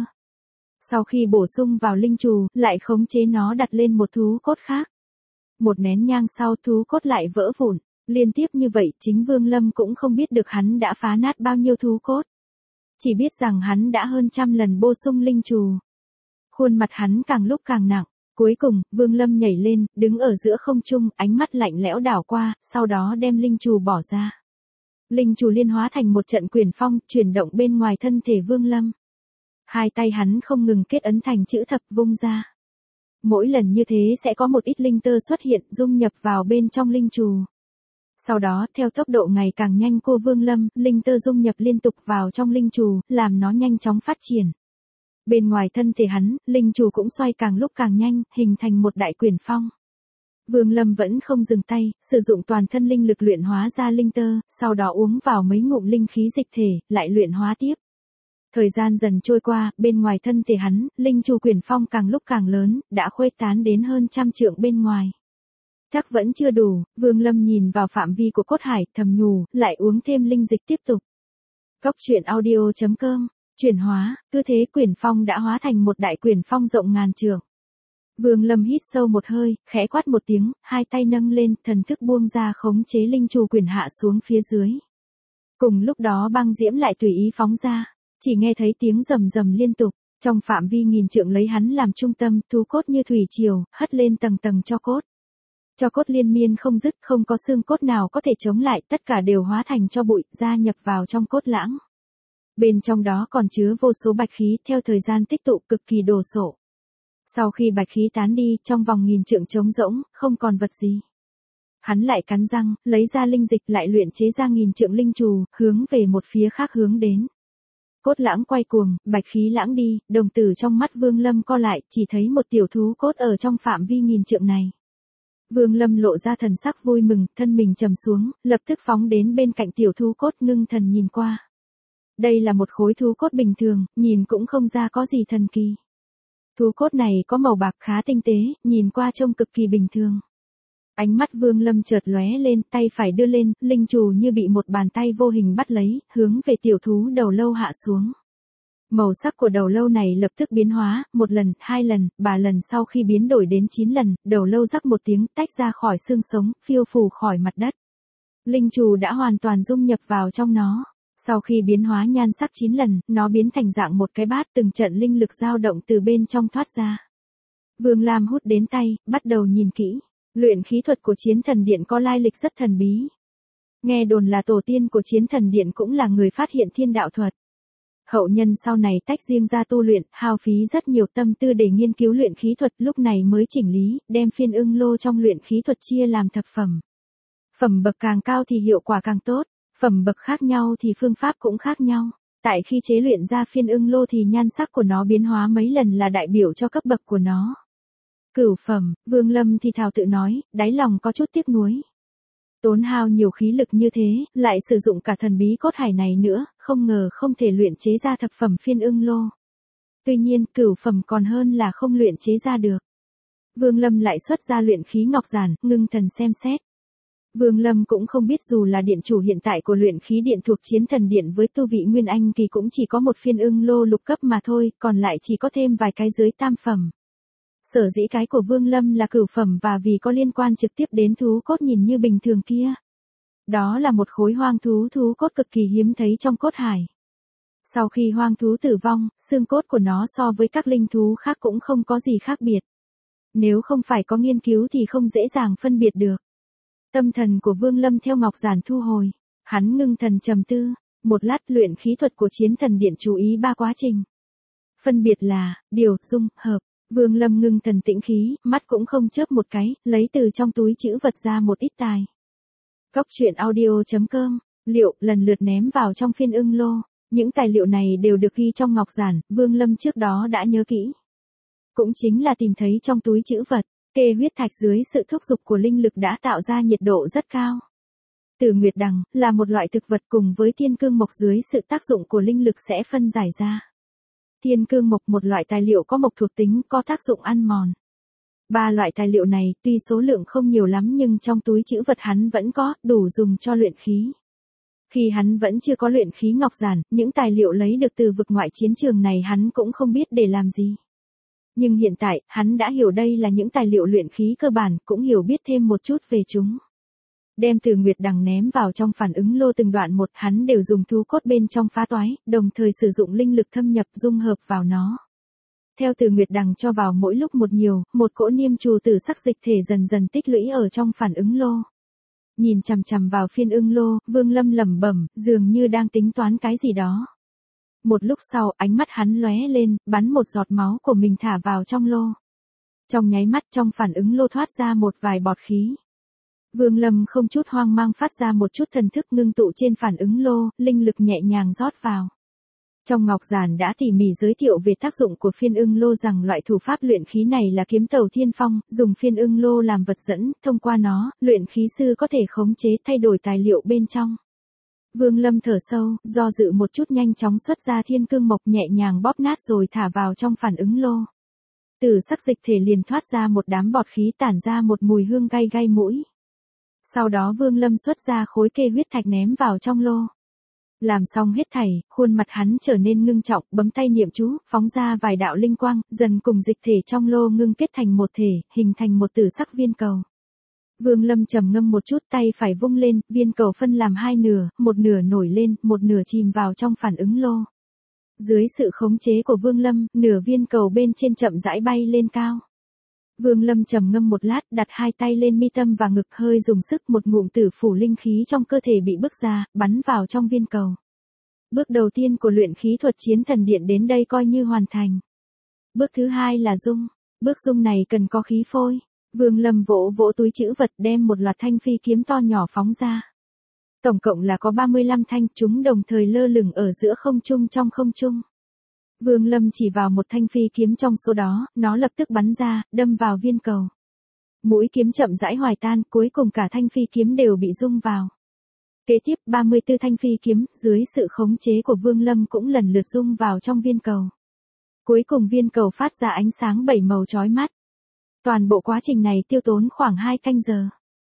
Sau khi bổ sung vào linh trù, lại khống chế nó đặt lên một thú cốt khác. Một nén nhang sau thú cốt lại vỡ vụn, liên tiếp như vậy chính Vương Lâm cũng không biết được hắn đã phá nát bao nhiêu thú cốt. Chỉ biết rằng hắn đã hơn trăm lần bổ sung linh trù. Khuôn mặt hắn càng lúc càng nặng. Cuối cùng, Vương Lâm nhảy lên, đứng ở giữa không trung, ánh mắt lạnh lẽo đảo qua, sau đó đem linh trù bỏ ra. Linh trù liên hóa thành một trận quyền phong, chuyển động bên ngoài thân thể Vương Lâm. Hai tay hắn không ngừng kết ấn thành chữ thập vung ra. Mỗi lần như thế sẽ có một ít linh tơ xuất hiện dung nhập vào bên trong linh trù. Sau đó, theo tốc độ ngày càng nhanh của Vương Lâm, linh tơ dung nhập liên tục vào trong linh trù, làm nó nhanh chóng phát triển. Bên ngoài thân thể hắn, linh trù cũng xoay càng lúc càng nhanh, hình thành một đại quyền phong. Vương Lâm vẫn không dừng tay, sử dụng toàn thân linh lực luyện hóa ra linh tơ, sau đó uống vào mấy ngụm linh khí dịch thể, lại luyện hóa tiếp. Thời gian dần trôi qua, bên ngoài thân thể hắn, linh trù quyền phong càng lúc càng lớn, đã khuếch tán đến hơn trăm trượng bên ngoài. Chắc vẫn chưa đủ, Vương Lâm nhìn vào phạm vi của cốt hải, thầm nhủ, lại uống thêm linh dịch tiếp tục. Cốc truyện audio chấm com. Chuyển hóa, cứ thế quyền phong đã hóa thành một đại quyền phong rộng ngàn trượng. Vương Lâm hít sâu một hơi, khẽ quát một tiếng, hai tay nâng lên, thần thức buông ra khống chế linh trù quyền hạ xuống phía dưới. Cùng lúc đó băng diễm lại tùy ý phóng ra, chỉ nghe thấy tiếng rầm rầm liên tục, trong phạm vi nghìn trượng lấy hắn làm trung tâm, thú cốt như thủy triều, hất lên tầng tầng cho cốt. Cho cốt liên miên không dứt, không có xương cốt nào có thể chống lại, tất cả đều hóa thành cho bụi, gia nhập vào trong cốt lãng. Bên trong đó còn chứa vô số bạch khí, theo thời gian tích tụ cực kỳ đồ sộ. Sau khi bạch khí tán đi, trong vòng nghìn trượng trống rỗng, không còn vật gì. Hắn lại cắn răng, lấy ra linh dịch, lại luyện chế ra nghìn trượng linh trù, hướng về một phía khác hướng đến. Cốt lãng quay cuồng, bạch khí lãng đi, đồng tử trong mắt Vương Lâm co lại, chỉ thấy một tiểu thú cốt ở trong phạm vi nghìn trượng này. Vương Lâm lộ ra thần sắc vui mừng, thân mình trầm xuống, lập tức phóng đến bên cạnh tiểu thú cốt, ngưng thần nhìn qua. Đây là một khối thú cốt bình thường, nhìn cũng không ra có gì thần kỳ. Thú cốt này có màu bạc khá tinh tế, nhìn qua trông cực kỳ bình thường. Ánh mắt Vương Lâm chợt lóe lên, tay phải đưa lên, linh trù như bị một bàn tay vô hình bắt lấy, hướng về tiểu thú đầu lâu hạ xuống. Màu sắc của đầu lâu này lập tức biến hóa, một lần, hai lần, ba lần sau khi biến đổi đến chín lần, đầu lâu rắc một tiếng tách ra khỏi xương sống, phiêu phù khỏi mặt đất. Linh trù đã hoàn toàn dung nhập vào trong nó. Sau khi biến hóa nhan sắc chín lần, nó biến thành dạng một cái bát, từng trận linh lực dao động từ bên trong thoát ra. Vương Lam hút đến tay, bắt đầu nhìn kỹ. Luyện khí thuật của Chiến Thần Điện có lai lịch rất thần bí. Nghe đồn là tổ tiên của Chiến Thần Điện cũng là người phát hiện thiên đạo thuật. Hậu nhân sau này tách riêng ra tu luyện, hao phí rất nhiều tâm tư để nghiên cứu luyện khí thuật, lúc này mới chỉnh lý, đem phiên ưng lô trong luyện khí thuật chia làm thập phẩm. Phẩm bậc càng cao thì hiệu quả càng tốt, phẩm bậc khác nhau thì phương pháp cũng khác nhau. Tại khi chế luyện ra phiên ưng lô thì nhan sắc của nó biến hóa mấy lần là đại biểu cho cấp bậc của nó. Cửu phẩm, Vương Lâm thì thào tự nói, đáy lòng có chút tiếc nuối. Tốn hao nhiều khí lực như thế, lại sử dụng cả thần bí cốt hải này nữa, không ngờ không thể luyện chế ra thập phẩm phiên ưng lô. Tuy nhiên, cửu phẩm còn hơn là không luyện chế ra được. Vương Lâm lại xuất ra luyện khí ngọc giản, ngưng thần xem xét. Vương Lâm cũng không biết dù là điện chủ hiện tại của luyện khí điện thuộc Chiến Thần Điện với tu vị Nguyên Anh kỳ cũng chỉ có một phiên ưng lô lục cấp mà thôi, còn lại chỉ có thêm vài cái dưới tam phẩm. Sở dĩ cái của Vương Lâm là cửu phẩm và vì có liên quan trực tiếp đến thú cốt nhìn như bình thường kia. Đó là một khối hoang thú thú cốt cực kỳ hiếm thấy trong cốt hải. Sau khi hoang thú tử vong, xương cốt của nó so với các linh thú khác cũng không có gì khác biệt. Nếu không phải có nghiên cứu thì không dễ dàng phân biệt được. Tâm thần của Vương Lâm theo ngọc giản thu hồi. Hắn ngưng thần trầm tư. Một lát luyện khí thuật của Chiến Thần Điện chú ý ba quá trình. Phân biệt là, điều, dung, hợp. Vương Lâm ngưng thần tĩnh khí, mắt cũng không chớp một cái, lấy từ trong túi trữ vật ra một ít tài. Góc truyện audio chấm com, liệu, lần lượt ném vào trong phiên ưng lô. Những tài liệu này đều được ghi trong ngọc giản, Vương Lâm trước đó đã nhớ kỹ. Cũng chính là tìm thấy trong túi trữ vật, kê huyết thạch dưới sự thúc giục của linh lực đã tạo ra nhiệt độ rất cao. Tử Nguyệt Đằng, là một loại thực vật cùng với thiên cương mộc dưới sự tác dụng của linh lực sẽ phân giải ra. Thiên cương mộc một loại tài liệu có mộc thuộc tính, có tác dụng ăn mòn. Ba loại tài liệu này tuy số lượng không nhiều lắm nhưng trong túi trữ vật hắn vẫn có, đủ dùng cho luyện khí. Khi hắn vẫn chưa có luyện khí ngọc giản, những tài liệu lấy được từ vực ngoại chiến trường này hắn cũng không biết để làm gì. Nhưng hiện tại, hắn đã hiểu đây là những tài liệu luyện khí cơ bản, cũng hiểu biết thêm một chút về chúng. Đem Tử Nguyệt Đằng ném vào trong phản ứng lô từng đoạn một, hắn đều dùng thú cốt bên trong phá toái, đồng thời sử dụng linh lực thâm nhập dung hợp vào nó. Theo Tử Nguyệt Đằng cho vào mỗi lúc một nhiều, một cỗ niêm trù tử sắc dịch thể dần dần tích lũy ở trong phản ứng lô. Nhìn chằm chằm vào phiên ưng lô, Vương Lâm lẩm bẩm, dường như đang tính toán cái gì đó. Một lúc sau, ánh mắt hắn lóe lên, bắn một giọt máu của mình thả vào trong lô. Trong nháy mắt trong phản ứng lô thoát ra một vài bọt khí. Vương Lâm không chút hoang mang phát ra một chút thần thức ngưng tụ trên phản ứng lô, linh lực nhẹ nhàng rót vào. Trong ngọc giản đã tỉ mỉ giới thiệu về tác dụng của phiên ưng lô rằng loại thủ pháp luyện khí này là kiếm tàu thiên phong, dùng phiên ưng lô làm vật dẫn, thông qua nó, luyện khí sư có thể khống chế thay đổi tài liệu bên trong. Vương Lâm thở sâu, do dự một chút nhanh chóng xuất ra thiên cương mộc nhẹ nhàng bóp nát rồi thả vào trong phản ứng lô. Từ sắc dịch thể liền thoát ra một đám bọt khí tản ra một mùi hương gai gai mũi. Sau đó Vương Lâm xuất ra khối kê huyết thạch ném vào trong lô. Làm xong hết thảy, khuôn mặt hắn trở nên ngưng trọng, bấm tay niệm chú, phóng ra vài đạo linh quang, dần cùng dịch thể trong lô ngưng kết thành một thể, hình thành một tử sắc viên cầu. Vương Lâm trầm ngâm một chút, tay phải vung lên, viên cầu phân làm hai nửa, một nửa nổi lên, một nửa chìm vào trong phản ứng lô. Dưới sự khống chế của Vương Lâm, nửa viên cầu bên trên chậm rãi bay lên cao. Vương Lâm trầm ngâm một lát, đặt hai tay lên mi tâm và ngực, hơi dùng sức, một ngụm tử phủ linh khí trong cơ thể bị bức ra, bắn vào trong viên cầu. Bước đầu tiên của luyện khí thuật Chiến Thần Điện đến đây coi như hoàn thành. Bước thứ hai là dung. Bước dung này cần có khí phôi. Vương Lâm vỗ vỗ túi trữ vật, đem một loạt thanh phi kiếm to nhỏ phóng ra. Tổng cộng là có ba mươi lăm thanh, chúng đồng thời lơ lửng ở giữa không trung trong không trung. Vương Lâm chỉ vào một thanh phi kiếm trong số đó, nó lập tức bắn ra, đâm vào viên cầu. Mũi kiếm chậm rãi hòa tan, cuối cùng cả thanh phi kiếm đều bị rung vào. Kế tiếp, ba mươi tư thanh phi kiếm, dưới sự khống chế của Vương Lâm cũng lần lượt rung vào trong viên cầu. Cuối cùng viên cầu phát ra ánh sáng bảy màu chói mắt. Toàn bộ quá trình này tiêu tốn khoảng hai canh giờ.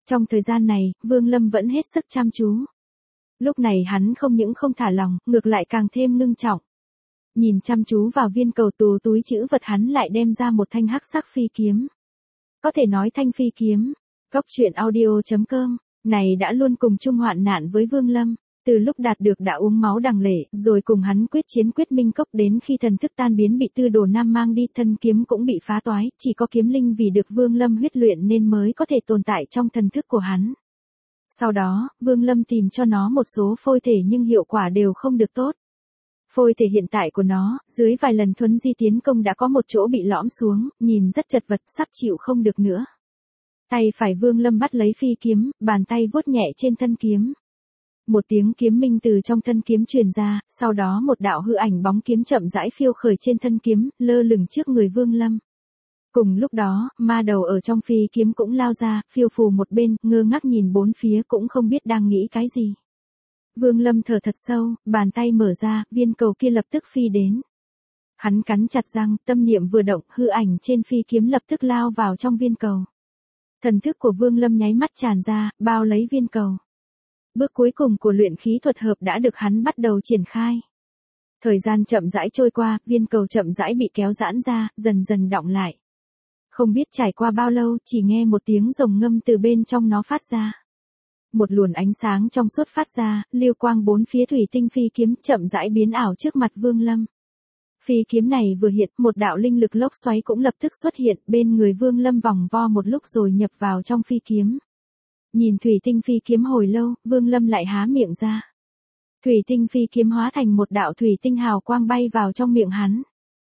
Trong thời gian này, Vương Lâm vẫn hết sức chăm chú. Lúc này hắn không những không thả lòng, ngược lại càng thêm ngưng trọng. Nhìn chăm chú vào viên cầu tù túi trữ vật, hắn lại đem ra một thanh hắc sắc phi kiếm. Có thể nói thanh phi kiếm, Cốc truyện audio chấm com, này đã luôn cùng chung hoạn nạn với Vương Lâm. Từ lúc đạt được đã uống máu đằng lệ, rồi cùng hắn quyết chiến quyết minh cốc, đến khi thần thức tan biến bị Tư Đồ Nam mang đi, thân kiếm cũng bị phá toái, chỉ có kiếm linh vì được Vương Lâm huyết luyện nên mới có thể tồn tại trong thần thức của hắn. Sau đó, Vương Lâm tìm cho nó một số phôi thể nhưng hiệu quả đều không được tốt. Phôi thể hiện tại của nó, dưới vài lần thuấn di tiến công đã có một chỗ bị lõm xuống, nhìn rất chật vật, sắp chịu không được nữa. Tay phải Vương Lâm bắt lấy phi kiếm, bàn tay vuốt nhẹ trên thân kiếm. Một tiếng kiếm minh từ trong thân kiếm truyền ra, sau đó một đạo hư ảnh bóng kiếm chậm rãi phiêu khởi trên thân kiếm, lơ lửng trước người Vương Lâm. Cùng lúc đó, ma đầu ở trong phi kiếm cũng lao ra, phiêu phù một bên, ngơ ngác nhìn bốn phía cũng không biết đang nghĩ cái gì. Vương Lâm thở thật sâu, bàn tay mở ra, viên cầu kia lập tức phi đến. Hắn cắn chặt răng, tâm niệm vừa động, hư ảnh trên phi kiếm lập tức lao vào trong viên cầu. Thần thức của Vương Lâm nháy mắt tràn ra, bao lấy viên cầu. Bước cuối cùng của luyện khí thuật hợp đã được hắn bắt đầu triển khai. Thời gian chậm rãi trôi qua, viên cầu chậm rãi bị kéo giãn ra, dần dần đọng lại. Không biết trải qua bao lâu, chỉ nghe một tiếng rồng ngâm từ bên trong nó phát ra. Một luồn ánh sáng trong suốt phát ra, lưu quang bốn phía thủy tinh phi kiếm chậm rãi biến ảo trước mặt Vương Lâm. Phi kiếm này vừa hiện, một đạo linh lực lốc xoáy cũng lập tức xuất hiện, bên người Vương Lâm vòng vo một lúc rồi nhập vào trong phi kiếm. Nhìn thủy tinh phi kiếm hồi lâu, Vương Lâm lại há miệng ra. Thủy tinh phi kiếm hóa thành một đạo thủy tinh hào quang bay vào trong miệng hắn.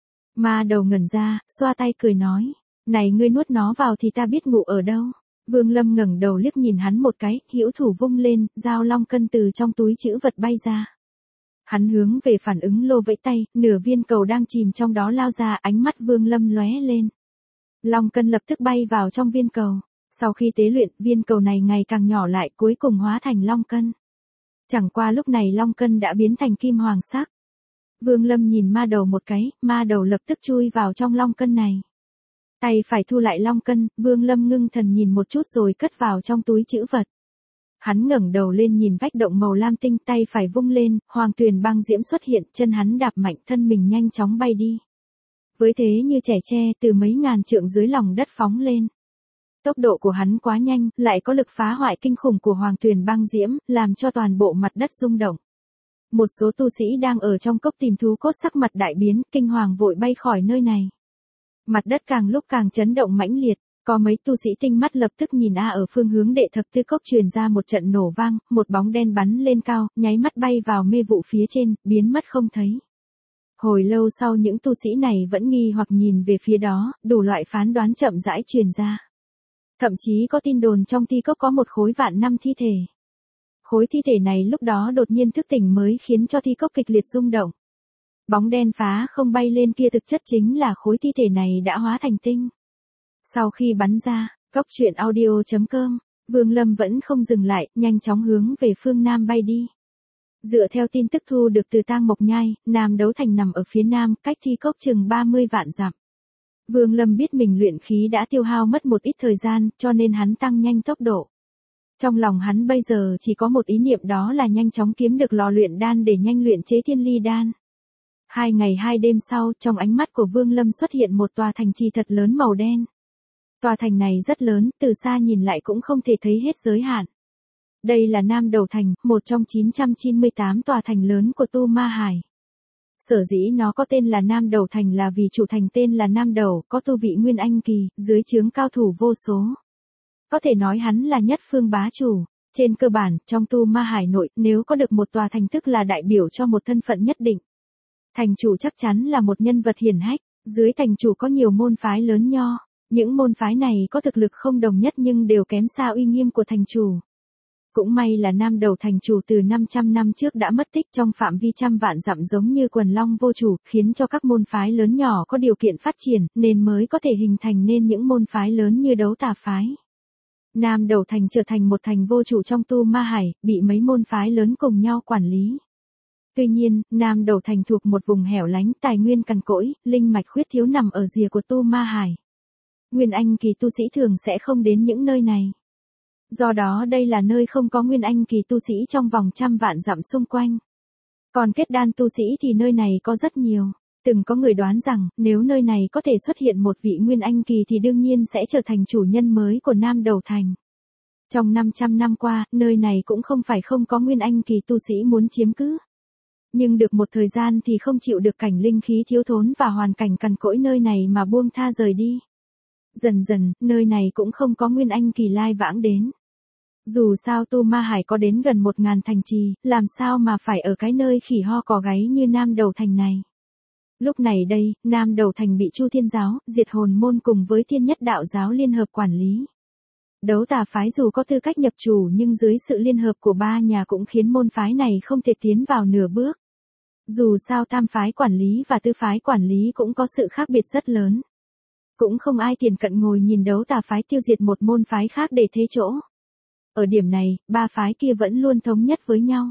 Ma đầu ngẩn ra, xoa tay cười nói, này ngươi nuốt nó vào thì ta biết ngủ ở đâu. Vương Lâm ngẩng đầu liếc nhìn hắn một cái, hữu thủ vung lên, dao long cân từ trong túi trữ vật bay ra. Hắn hướng về phản ứng lô vẫy tay, nửa viên cầu đang chìm trong đó lao ra, ánh mắt Vương Lâm lóe lên. Long cân lập tức bay vào trong viên cầu. Sau khi tế luyện, viên cầu này ngày càng nhỏ lại, cuối cùng hóa thành long cân. Chẳng qua lúc này long cân đã biến thành kim hoàng sắc. Vương Lâm nhìn ma đầu một cái, ma đầu lập tức chui vào trong long cân này. Tay phải thu lại long cân, Vương Lâm ngưng thần nhìn một chút rồi cất vào trong túi trữ vật. Hắn ngẩng đầu lên nhìn vách động màu lam tinh, tay phải vung lên, hoàng tuyền băng diễm xuất hiện, chân hắn đạp mạnh, thân mình nhanh chóng bay đi. Với thế như trẻ tre, từ mấy ngàn trượng dưới lòng đất phóng lên. Tốc độ của hắn quá nhanh, lại có lực phá hoại kinh khủng của hoàng tuyền băng diễm, làm cho toàn bộ mặt đất rung động. Một số tu sĩ đang ở trong cốc tìm thú cốt sắc mặt đại biến, kinh hoàng vội bay khỏi nơi này. Mặt đất càng lúc càng chấn động mãnh liệt, có mấy tu sĩ tinh mắt lập tức nhìn a ở phương hướng đệ thập tư cốc truyền ra một trận nổ vang, một bóng đen bắn lên cao, nháy mắt bay vào mê vụ phía trên, biến mất không thấy. Hồi lâu sau những tu sĩ này vẫn nghi hoặc nhìn về phía đó, đủ loại phán đoán chậm rãi truyền ra. Thậm chí có tin đồn trong thi cốc có một khối vạn năm thi thể. Khối thi thể này lúc đó đột nhiên thức tỉnh mới khiến cho thi cốc kịch liệt rung động. Bóng đen phá không bay lên kia thực chất chính là khối thi thể này đã hóa thành tinh. Sau khi bắn ra, Cốc truyện audio chấm com, Vương Lâm vẫn không dừng lại, nhanh chóng hướng về phương Nam bay đi. Dựa theo tin tức thu được từ Tang Mộc Nhai, Nam Đấu Thành nằm ở phía Nam, cách thi cốc chừng ba mươi vạn dặm. Vương Lâm biết mình luyện khí đã tiêu hao mất một ít thời gian, cho nên hắn tăng nhanh tốc độ. Trong lòng hắn bây giờ chỉ có một ý niệm, đó là nhanh chóng kiếm được lò luyện đan để nhanh luyện chế thiên ly đan. Hai ngày hai đêm sau, trong ánh mắt của Vương Lâm xuất hiện một tòa thành trì thật lớn màu đen. Tòa thành này rất lớn, từ xa nhìn lại cũng không thể thấy hết giới hạn. Đây là Nam Đầu Thành, một trong chín trăm chín mươi tám tòa thành lớn của Tu Ma Hải. Sở dĩ nó có tên là Nam Đầu Thành là vì chủ thành tên là Nam Đầu, có tu vị Nguyên Anh kỳ, dưới trướng cao thủ vô số. Có thể nói hắn là nhất phương bá chủ. Trên cơ bản, trong Tu Ma Hải nội, nếu có được một tòa thành tức là đại biểu cho một thân phận nhất định. Thành chủ chắc chắn là một nhân vật hiển hách, dưới thành chủ có nhiều môn phái lớn nho. Những môn phái này có thực lực không đồng nhất nhưng đều kém xa uy nghiêm của thành chủ. Cũng may là Nam Đầu thành chủ từ năm trăm năm trước đã mất tích trong phạm vi trăm vạn dặm giống như quần long vô chủ, khiến cho các môn phái lớn nhỏ có điều kiện phát triển, nên mới có thể hình thành nên những môn phái lớn như Đấu Tà phái. Nam Đầu thành trở thành một thành vô chủ trong Tu Ma Hải, bị mấy môn phái lớn cùng nhau quản lý. Tuy nhiên, Nam Đầu thành thuộc một vùng hẻo lánh, tài nguyên cằn cỗi, linh mạch khuyết thiếu nằm ở rìa của Tu Ma Hải. Nguyên Anh kỳ tu sĩ thường sẽ không đến những nơi này. Do đó đây là nơi không có nguyên anh kỳ tu sĩ trong vòng trăm vạn dặm xung quanh. Còn kết đan tu sĩ thì nơi này có rất nhiều. Từng có người đoán rằng, nếu nơi này có thể xuất hiện một vị nguyên anh kỳ thì đương nhiên sẽ trở thành chủ nhân mới của Nam Đầu Thành. Trong năm trăm năm qua, nơi này cũng không phải không có nguyên anh kỳ tu sĩ muốn chiếm cứ. Nhưng được một thời gian thì không chịu được cảnh linh khí thiếu thốn và hoàn cảnh cằn cỗi nơi này mà buông tha rời đi. Dần dần, nơi này cũng không có nguyên anh kỳ lai vãng đến. Dù sao Tu Ma Hải có đến gần một ngàn thành trì, làm sao mà phải ở cái nơi khỉ ho cò gáy như Nam Đầu Thành này. Lúc này đây, Nam Đầu Thành bị Chu Thiên Giáo, Diệt Hồn Môn cùng với Thiên Nhất Đạo Giáo liên hợp quản lý. Đấu Tà phái dù có tư cách nhập chủ nhưng dưới sự liên hợp của ba nhà cũng khiến môn phái này không thể tiến vào nửa bước. Dù sao tam phái quản lý và tư phái quản lý cũng có sự khác biệt rất lớn. Cũng không ai tiền cận ngồi nhìn Đấu Tà phái tiêu diệt một môn phái khác để thế chỗ. Ở điểm này, ba phái kia vẫn luôn thống nhất với nhau.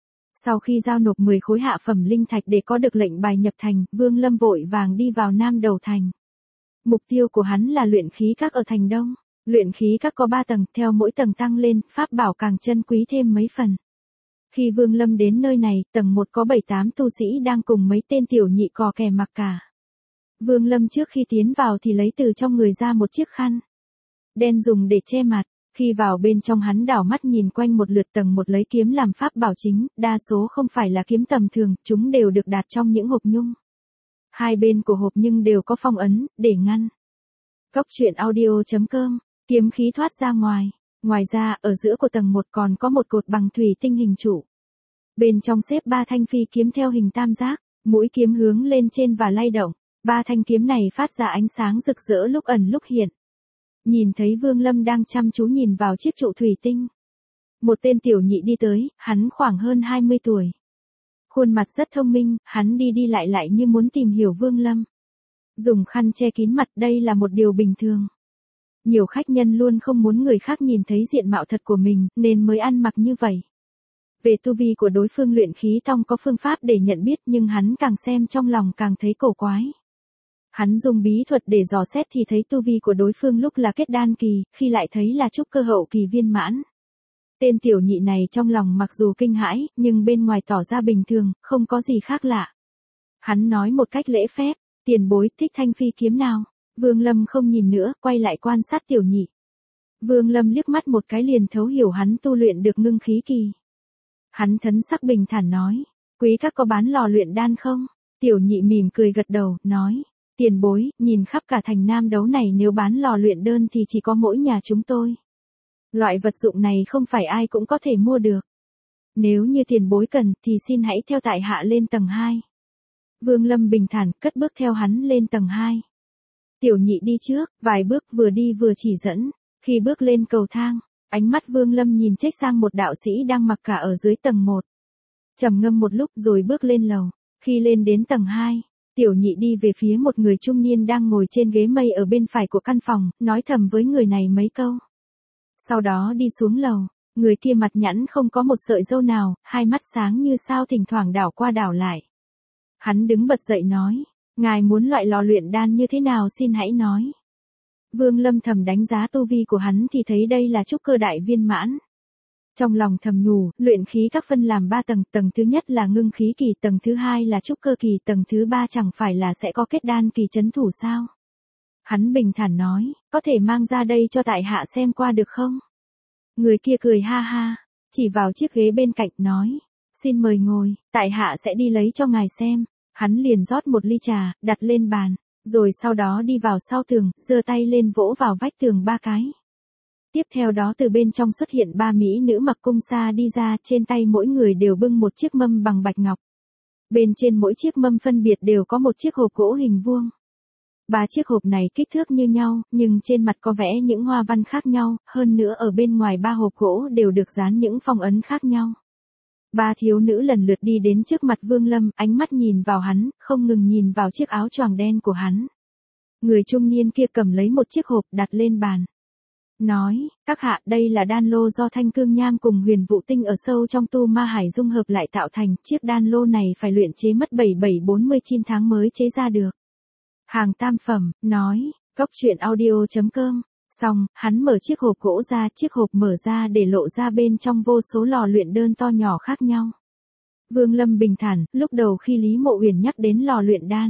Sau khi giao nộp mười khối hạ phẩm linh thạch để có được lệnh bài nhập thành, Vương Lâm vội vàng đi vào Nam Đầu Thành. Mục tiêu của hắn là luyện khí các ở thành Đông. Luyện khí các có ba tầng, theo mỗi tầng tăng lên, pháp bảo càng chân quý thêm mấy phần. Khi Vương Lâm đến nơi này, tầng một có bảy tám tu sĩ đang cùng mấy tên tiểu nhị cò kè mặc cả. Vương Lâm trước khi tiến vào thì lấy từ trong người ra một chiếc khăn đen dùng để che mặt. Khi vào bên trong hắn đảo mắt nhìn quanh một lượt, tầng một lấy kiếm làm pháp bảo chính, đa số không phải là kiếm tầm thường, chúng đều được đặt trong những hộp nhung. Hai bên của hộp nhưng đều có phong ấn, để ngăn. Cốc truyện audio chấm com, kiếm khí thoát ra ngoài. Ngoài ra, ở giữa của tầng một còn có một cột bằng thủy tinh hình trụ. Bên trong xếp ba thanh phi kiếm theo hình tam giác, mũi kiếm hướng lên trên và lay động. Ba thanh kiếm này phát ra ánh sáng rực rỡ lúc ẩn lúc hiện. Nhìn thấy Vương Lâm đang chăm chú nhìn vào chiếc trụ thủy tinh. Một tên tiểu nhị đi tới, hắn khoảng hơn hai mươi tuổi. Khuôn mặt rất thông minh, hắn đi đi lại lại như muốn tìm hiểu Vương Lâm. Dùng khăn che kín mặt, đây là một điều bình thường. Nhiều khách nhân luôn không muốn người khác nhìn thấy diện mạo thật của mình, nên mới ăn mặc như vậy. Về tu vi của đối phương luyện khí tông có phương pháp để nhận biết, nhưng hắn càng xem trong lòng càng thấy cổ quái. Hắn dùng bí thuật để dò xét thì thấy tu vi của đối phương lúc là kết đan kỳ, khi lại thấy là trúc cơ hậu kỳ viên mãn. Tên tiểu nhị này trong lòng mặc dù kinh hãi, nhưng bên ngoài tỏ ra bình thường, không có gì khác lạ. Hắn nói một cách lễ phép, tiền bối thích thanh phi kiếm nào? Vương Lâm không nhìn nữa, quay lại quan sát tiểu nhị. Vương Lâm liếc mắt một cái liền thấu hiểu hắn tu luyện được ngưng khí kỳ. Hắn thấn sắc bình thản nói, quý các có bán lò luyện đan không? Tiểu nhị mỉm cười gật đầu, nói, tiền bối, nhìn khắp cả thành Nam Đấu này nếu bán lò luyện đơn thì chỉ có mỗi nhà chúng tôi. Loại vật dụng này không phải ai cũng có thể mua được. Nếu như tiền bối cần thì xin hãy theo tại hạ lên tầng hai. Vương Lâm bình thản cất bước theo hắn lên tầng hai. Tiểu nhị đi trước, vài bước vừa đi vừa chỉ dẫn. Khi bước lên cầu thang, ánh mắt Vương Lâm nhìn chếch sang một đạo sĩ đang mặc cả ở dưới tầng một. Trầm ngâm một lúc rồi bước lên lầu. Khi lên đến tầng hai, tiểu nhị đi về phía một người trung niên đang ngồi trên ghế mây ở bên phải của căn phòng, nói thầm với người này mấy câu. Sau đó đi xuống lầu, người kia mặt nhẵn không có một sợi râu nào, hai mắt sáng như sao thỉnh thoảng đảo qua đảo lại. Hắn đứng bật dậy nói, ngài muốn loại lò luyện đan như thế nào xin hãy nói. Vương Lâm thầm đánh giá tu vi của hắn thì thấy đây là trúc cơ đại viên mãn. Trong lòng thầm nhủ, luyện khí các phân làm ba tầng, tầng thứ nhất là ngưng khí kỳ, tầng thứ hai là trúc cơ kỳ, tầng thứ ba chẳng phải là sẽ có kết đan kỳ chấn thủ sao? Hắn bình thản nói, có thể mang ra đây cho tại hạ xem qua được không? Người kia cười ha ha, chỉ vào chiếc ghế bên cạnh nói, xin mời ngồi, tại hạ sẽ đi lấy cho ngài xem. Hắn liền rót một ly trà, đặt lên bàn, rồi sau đó đi vào sau tường, giơ tay lên vỗ vào vách tường ba cái. Tiếp theo đó từ bên trong xuất hiện ba mỹ nữ mặc cung sa đi ra, trên tay mỗi người đều bưng một chiếc mâm bằng bạch ngọc. Bên trên mỗi chiếc mâm phân biệt đều có một chiếc hộp gỗ hình vuông. Ba chiếc hộp này kích thước như nhau, nhưng trên mặt có vẽ những hoa văn khác nhau, hơn nữa ở bên ngoài ba hộp gỗ đều được dán những phong ấn khác nhau. Ba thiếu nữ lần lượt đi đến trước mặt Vương Lâm, ánh mắt nhìn vào hắn, không ngừng nhìn vào chiếc áo choàng đen của hắn. Người trung niên kia cầm lấy một chiếc hộp đặt lên bàn. Nói, các hạ, đây là đan lô do thanh cương nham cùng huyền vụ tinh ở sâu trong Tu Ma Hải dung hợp lại tạo thành, chiếc đan lô này phải luyện chế mất bảy bảy bốn mươi chín tháng mới chế ra được. Hàng tam phẩm, nói, cốc truyện audio chấm com, Xong, hắn mở chiếc hộp gỗ ra, chiếc hộp mở ra để lộ ra bên trong vô số lò luyện đơn to nhỏ khác nhau. Vương Lâm bình thản, lúc đầu khi Lý Mộ Uyển nhắc đến lò luyện đan,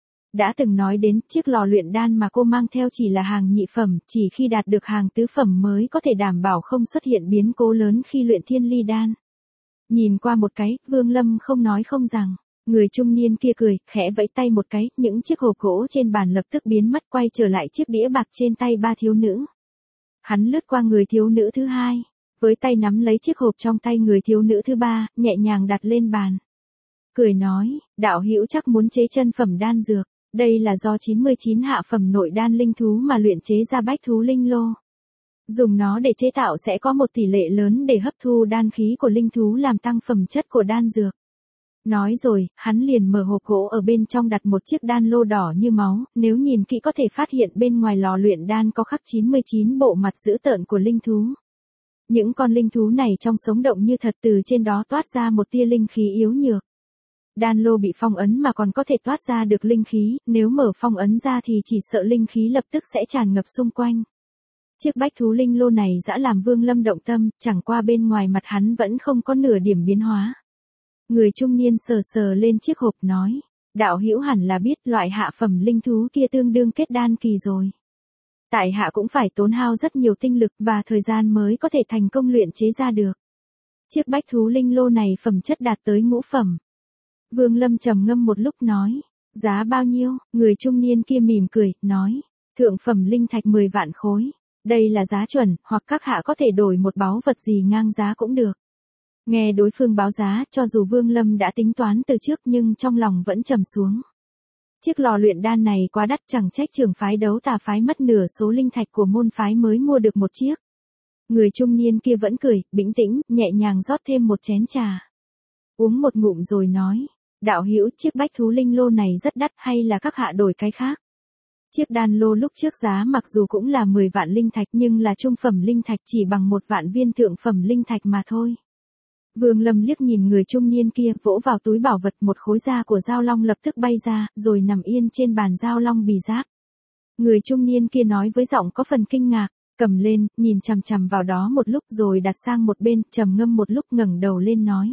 đã từng nói đến chiếc lò luyện đan mà cô mang theo chỉ là hàng nhị phẩm, chỉ khi đạt được hàng tứ phẩm mới có thể đảm bảo không xuất hiện biến cố lớn khi luyện thiên ly đan. Nhìn qua một cái, Vương Lâm không nói không rằng. Người trung niên kia cười, khẽ vẫy tay một cái, những chiếc hộp gỗ trên bàn lập tức biến mất, quay trở lại chiếc đĩa bạc trên tay ba thiếu nữ. Hắn lướt qua người thiếu nữ thứ hai, với tay nắm lấy chiếc hộp trong tay người thiếu nữ thứ ba, nhẹ nhàng đặt lên bàn. Cười nói, đạo hữu chắc muốn chế chân phẩm đan dược, đây là do chín mươi chín hạ phẩm nội đan linh thú mà luyện chế ra bách thú linh lô. Dùng nó để chế tạo sẽ có một tỷ lệ lớn để hấp thu đan khí của linh thú làm tăng phẩm chất của đan dược. Nói rồi, hắn liền mở hộp gỗ ở bên trong đặt một chiếc đan lô đỏ như máu, nếu nhìn kỹ có thể phát hiện bên ngoài lò luyện đan có khắc chín mươi chín bộ mặt dữ tợn của linh thú. Những con linh thú này trong sống động như thật, từ trên đó toát ra một tia linh khí yếu nhược. Đan lô bị phong ấn mà còn có thể toát ra được linh khí, nếu mở phong ấn ra thì chỉ sợ linh khí lập tức sẽ tràn ngập xung quanh. Chiếc bách thú linh lô này dã làm Vương Lâm động tâm, chẳng qua bên ngoài mặt hắn vẫn không có nửa điểm biến hóa. Người trung niên sờ sờ lên chiếc hộp nói, đạo hữu hẳn là biết loại hạ phẩm linh thú kia tương đương kết đan kỳ rồi. Tại hạ cũng phải tốn hao rất nhiều tinh lực và thời gian mới có thể thành công luyện chế ra được. Chiếc bách thú linh lô này phẩm chất đạt tới ngũ phẩm. Vương Lâm trầm ngâm một lúc nói, giá bao nhiêu? Người trung niên kia mỉm cười, nói, thượng phẩm linh thạch mười vạn khối. Đây là giá chuẩn, hoặc các hạ có thể đổi một báu vật gì ngang giá cũng được. Nghe đối phương báo giá, cho dù Vương Lâm đã tính toán từ trước nhưng trong lòng vẫn trầm xuống. Chiếc lò luyện đan này quá đắt, chẳng trách trường phái Đấu Tà phái mất nửa số linh thạch của môn phái mới mua được một chiếc. Người trung niên kia vẫn cười, bình tĩnh, nhẹ nhàng rót thêm một chén trà. Uống một ngụm rồi nói, đạo hữu, chiếc bách thú linh lô này rất đắt, hay là các hạ đổi cái khác? Chiếc đan lô lúc trước giá mặc dù cũng là mười vạn linh thạch nhưng là trung phẩm linh thạch, chỉ bằng một vạn viên thượng phẩm linh thạch mà thôi. Vương Lâm liếc nhìn người trung niên kia, vỗ vào túi bảo vật, một khối da của dao long lập tức bay ra, rồi nằm yên trên bàn dao long bì giáp. Người trung niên kia nói với giọng có phần kinh ngạc, cầm lên, nhìn chằm chằm vào đó một lúc rồi đặt sang một bên, trầm ngâm một lúc ngẩng đầu lên nói.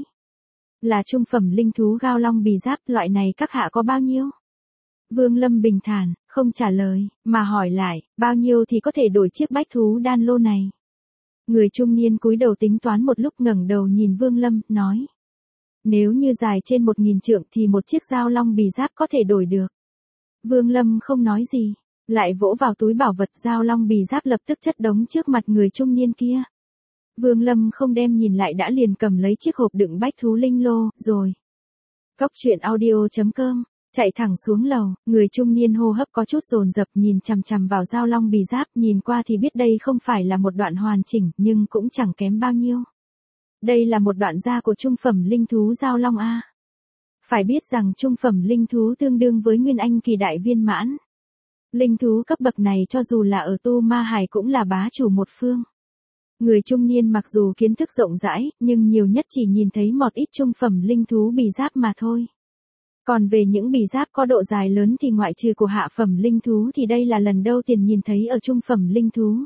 Là trung phẩm linh thú gao long bì giáp, loại này các hạ có bao nhiêu? Vương Lâm bình thản, không trả lời, mà hỏi lại, bao nhiêu thì có thể đổi chiếc bách thú đan lô này? Người trung niên cúi đầu tính toán một lúc, ngẩng đầu nhìn Vương Lâm, nói. Nếu như dài trên một nghìn trượng thì một chiếc dao long bì giáp có thể đổi được. Vương Lâm không nói gì, lại vỗ vào túi bảo vật, dao long bì giáp lập tức chất đống trước mặt người trung niên kia. Vương Lâm không đem nhìn lại đã liền cầm lấy chiếc hộp đựng bách thú linh lô, rồi. Cốc truyện audio chấm com chạy thẳng xuống lầu, người trung niên hô hấp có chút dồn dập, nhìn chằm chằm vào dao long bì giáp, nhìn qua thì biết đây không phải là một đoạn hoàn chỉnh, nhưng cũng chẳng kém bao nhiêu. Đây là một đoạn da của trung phẩm linh thú dao long a. Phải biết rằng trung phẩm linh thú tương đương với nguyên anh kỳ đại viên mãn. Linh thú cấp bậc này cho dù là ở Tu Ma Hải cũng là bá chủ một phương. Người trung niên mặc dù kiến thức rộng rãi, nhưng nhiều nhất chỉ nhìn thấy một ít trung phẩm linh thú bì giáp mà thôi. Còn về những bì giáp có độ dài lớn thì ngoại trừ của hạ phẩm linh thú thì đây là lần đầu tiên nhìn thấy ở trung phẩm linh thú.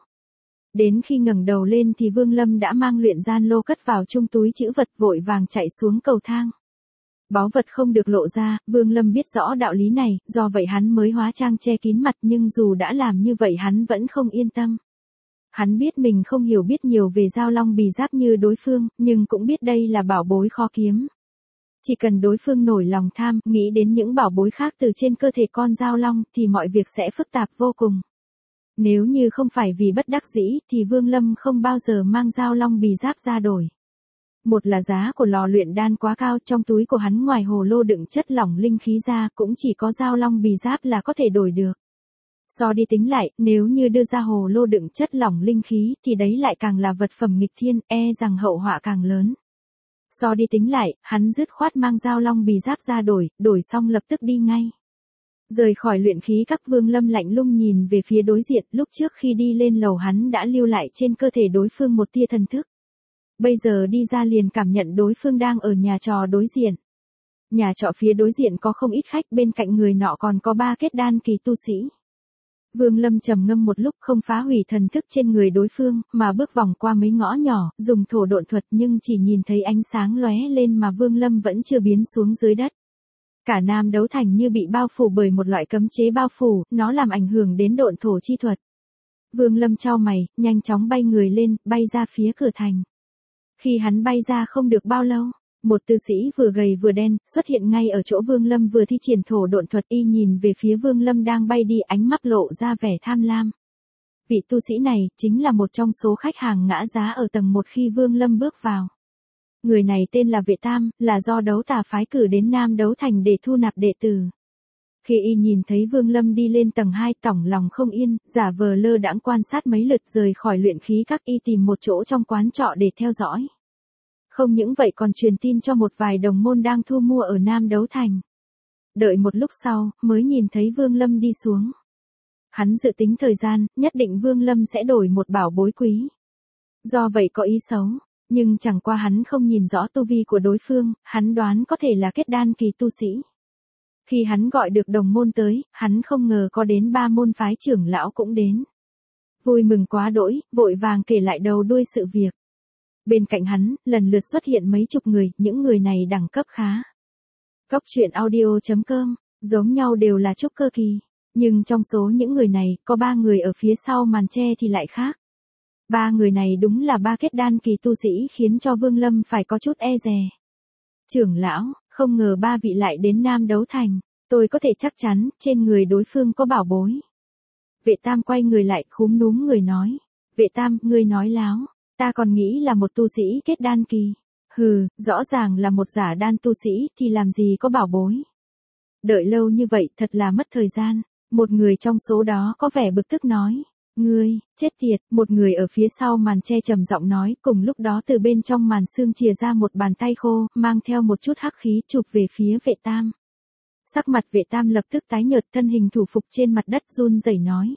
Đến khi ngẩng đầu lên thì Vương Lâm đã mang luyện gian lô cất vào trong túi trữ vật, vội vàng chạy xuống cầu thang. Báu vật không được lộ ra, Vương Lâm biết rõ đạo lý này, do vậy hắn mới hóa trang che kín mặt, nhưng dù đã làm như vậy hắn vẫn không yên tâm. Hắn biết mình không hiểu biết nhiều về dao long bì giáp như đối phương, nhưng cũng biết đây là bảo bối khó kiếm. Chỉ cần đối phương nổi lòng tham, nghĩ đến những bảo bối khác từ trên cơ thể con dao long, thì mọi việc sẽ phức tạp vô cùng. Nếu như không phải vì bất đắc dĩ, thì Vương Lâm không bao giờ mang dao long bì giáp ra đổi. Một là giá của lò luyện đan quá cao, trong túi của hắn ngoài hồ lô đựng chất lỏng linh khí ra, cũng chỉ có dao long bì giáp là có thể đổi được. So đi tính lại, nếu như đưa ra hồ lô đựng chất lỏng linh khí, thì đấy lại càng là vật phẩm nghịch thiên, e rằng hậu họa càng lớn. So đi tính lại, hắn dứt khoát mang dao long bì giáp ra đổi, đổi xong lập tức đi ngay. Rời khỏi luyện khí các, Vương Lâm lạnh lùng nhìn về phía đối diện, lúc trước khi đi lên lầu hắn đã lưu lại trên cơ thể đối phương một tia thần thức. Bây giờ đi ra liền cảm nhận đối phương đang ở nhà trọ đối diện. Nhà trọ phía đối diện có không ít khách, bên cạnh người nọ còn có ba kết đan kỳ tu sĩ. Vương Lâm trầm ngâm một lúc không phá hủy thần thức trên người đối phương, mà bước vòng qua mấy ngõ nhỏ, dùng thổ độn thuật nhưng chỉ nhìn thấy ánh sáng lóe lên mà Vương Lâm vẫn chưa biến xuống dưới đất. Cả Nam Đấu Thành như bị bao phủ bởi một loại cấm chế bao phủ, nó làm ảnh hưởng đến độn thổ chi thuật. Vương Lâm chau mày, nhanh chóng bay người lên, bay ra phía cửa thành. Khi hắn bay ra không được bao lâu, một tư sĩ vừa gầy vừa đen, xuất hiện ngay ở chỗ Vương Lâm vừa thi triển thổ độn thuật, y nhìn về phía Vương Lâm đang bay đi, ánh mắt lộ ra vẻ tham lam. Vị tu sĩ này, chính là một trong số khách hàng ngã giá ở tầng một khi Vương Lâm bước vào. Người này tên là Vệ Tam, là do Đấu Tà phái cử đến Nam Đấu Thành để thu nạp đệ tử. Khi y nhìn thấy Vương Lâm đi lên tầng hai, tỏng lòng không yên, giả vờ lơ đãng quan sát mấy lượt rời khỏi luyện khí các, y tìm một chỗ trong quán trọ để theo dõi. Không những vậy còn truyền tin cho một vài đồng môn đang thu mua ở Nam Đấu Thành. Đợi một lúc sau, mới nhìn thấy Vương Lâm đi xuống. Hắn dự tính thời gian, nhất định Vương Lâm sẽ đổi một bảo bối quý. Do vậy có ý xấu, nhưng chẳng qua hắn không nhìn rõ tu vi của đối phương, hắn đoán có thể là kết đan kỳ tu sĩ. Khi hắn gọi được đồng môn tới, hắn không ngờ có đến ba môn phái trưởng lão cũng đến. Vui mừng quá đỗi, vội vàng kể lại đầu đuôi sự việc. Bên cạnh hắn, lần lượt xuất hiện mấy chục người, những người này đẳng cấp khá. Cốc truyện audio chấm com, giống nhau đều là trúc cơ kỳ. Nhưng trong số những người này, có ba người ở phía sau màn che thì lại khác. Ba người này đúng là ba kết đan kỳ tu sĩ, khiến cho Vương Lâm phải có chút e dè. Trưởng lão, không ngờ ba vị lại đến Nam Đấu Thành, tôi có thể chắc chắn, trên người đối phương có bảo bối. Vệ Tam quay người lại, khúm núm người nói. Vệ Tam, ngươi nói láo, ta còn nghĩ là một tu sĩ kết đan kỳ. Hừ, rõ ràng là một giả đan tu sĩ, thì làm gì có bảo bối. Đợi lâu như vậy, thật là mất thời gian. Một người trong số đó có vẻ bực tức nói. Ngươi, chết tiệt, một người ở phía sau màn che trầm giọng nói, cùng lúc đó từ bên trong màn xương chìa ra một bàn tay khô, mang theo một chút hắc khí chụp về phía Vệ Tam. Sắc mặt Vệ Tam lập tức tái nhợt, thân hình thủ phục trên mặt đất run rẩy nói.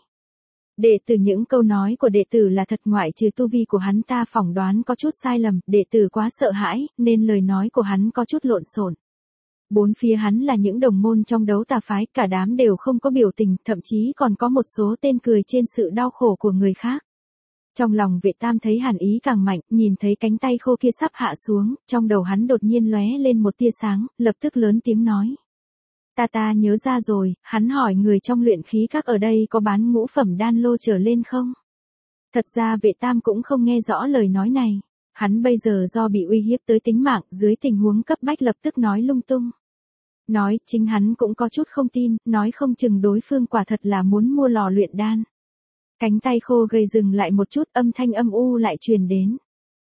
Đệ tử, những câu nói của đệ tử là thật, ngoại trừ tu vi của hắn ta phỏng đoán có chút sai lầm, đệ tử quá sợ hãi, nên lời nói của hắn có chút lộn xộn. Bốn phía hắn là những đồng môn trong Đấu Tà phái, cả đám đều không có biểu tình, thậm chí còn có một số tên cười trên sự đau khổ của người khác. Trong lòng Vệ Tam thấy hàn ý càng mạnh, nhìn thấy cánh tay khô kia sắp hạ xuống, trong đầu hắn đột nhiên lóe lên một tia sáng, lập tức lớn tiếng nói. Ta ta nhớ ra rồi, hắn hỏi người trong luyện khí các ở đây có bán ngũ phẩm đan lô trở lên không? Thật ra Vệ Tam cũng không nghe rõ lời nói này. Hắn bây giờ do bị uy hiếp tới tính mạng, dưới tình huống cấp bách lập tức nói lung tung. Nói, chính hắn cũng có chút không tin, nói không chừng đối phương quả thật là muốn mua lò luyện đan. Cánh tay khô gầy dừng lại một chút, âm thanh âm u lại truyền đến.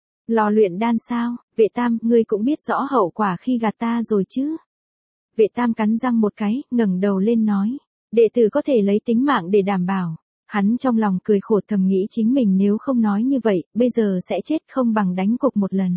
Lò luyện đan sao? Vệ Tam, ngươi cũng biết rõ hậu quả khi gạt ta rồi chứ? Vệ Tam cắn răng một cái, ngẩng đầu lên nói. Đệ tử có thể lấy tính mạng để đảm bảo. Hắn trong lòng cười khổ, thầm nghĩ chính mình nếu không nói như vậy, bây giờ sẽ chết không bằng đánh cục một lần.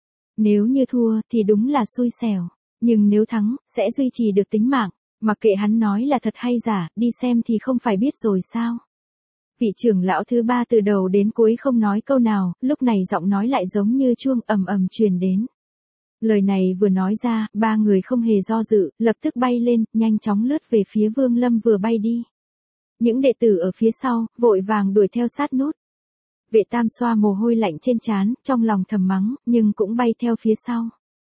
Nếu như thua, thì đúng là xui xẻo. Nhưng nếu thắng, sẽ duy trì được tính mạng. Mặc kệ hắn nói là thật hay giả, đi xem thì không phải biết rồi sao. Vị trưởng lão thứ ba từ đầu đến cuối không nói câu nào, lúc này giọng nói lại giống như chuông ầm ầm truyền đến. Lời này vừa nói ra, ba người không hề do dự, lập tức bay lên, nhanh chóng lướt về phía Vương Lâm vừa bay đi. Những đệ tử ở phía sau, vội vàng đuổi theo sát nút. Vệ Tam xoa mồ hôi lạnh trên trán, trong lòng thầm mắng, nhưng cũng bay theo phía sau.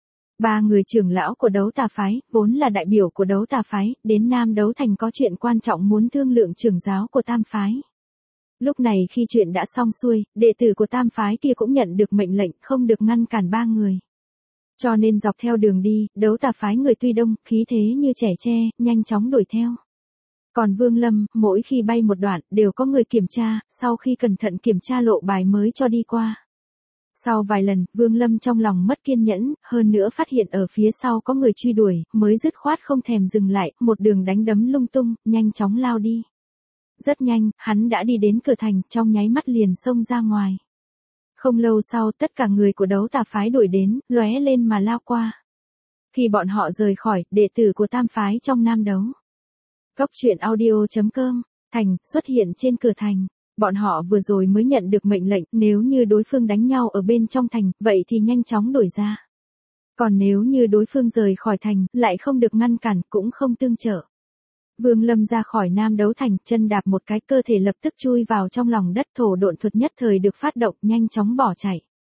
Ba người trưởng lão của Đấu Tà phái, vốn là đại biểu của Đấu Tà phái, đến Nam Đấu Thành có chuyện quan trọng muốn thương lượng trưởng giáo của Tam phái. Lúc này khi chuyện đã xong xuôi, đệ tử của Tam phái kia cũng nhận được mệnh lệnh không được ngăn cản ba người. Cho nên dọc theo đường đi, Đấu Tà phái người tuy đông, khí thế như trẻ tre, nhanh chóng đuổi theo. Còn Vương Lâm, mỗi khi bay một đoạn, đều có người kiểm tra, sau khi cẩn thận kiểm tra lộ bài mới cho đi qua. Sau vài lần, Vương Lâm trong lòng mất kiên nhẫn, hơn nữa phát hiện ở phía sau có người truy đuổi, mới dứt khoát không thèm dừng lại, một đường đánh đấm lung tung, nhanh chóng lao đi. Rất nhanh, hắn đã đi đến cửa thành, trong nháy mắt liền xông ra ngoài. Không lâu sau, tất cả người của Đấu Tà phái đuổi đến, lóe lên mà lao qua. Khi bọn họ rời khỏi, đệ tử của Tam phái trong Nam Đấu. Cốc truyện audio chấm com, thành, xuất hiện trên cửa thành. Bọn họ vừa rồi mới nhận được mệnh lệnh, nếu như đối phương đánh nhau ở bên trong thành, vậy thì nhanh chóng đuổi ra. Còn nếu như đối phương rời khỏi thành, lại không được ngăn cản, cũng không tương trợ. Vương Lâm ra khỏi Nam Đấu Thành, chân đạp một cái, cơ thể lập tức chui vào trong lòng đất, thổ độn thuật nhất thời được phát động, nhanh chóng bỏ chạy.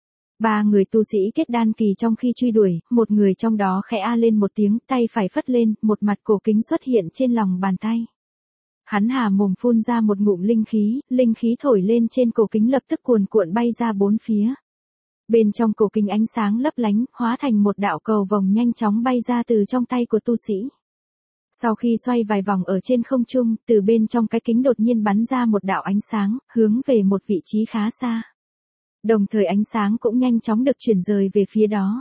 Ba người tu sĩ kết đan kỳ trong khi truy đuổi, một người trong đó khẽ a lên một tiếng, tay phải phất lên, một mặt cổ kính xuất hiện trên lòng bàn tay. Hắn hà mồm phun ra một ngụm linh khí, linh khí thổi lên trên cổ kính lập tức cuồn cuộn bay ra bốn phía. Bên trong cổ kính ánh sáng lấp lánh, hóa thành một đạo cầu vồng nhanh chóng bay ra từ trong tay của tu sĩ. Sau khi xoay vài vòng ở trên không trung, từ bên trong cái kính đột nhiên bắn ra một đạo ánh sáng, hướng về một vị trí khá xa. Đồng thời ánh sáng cũng nhanh chóng được chuyển rời về phía đó.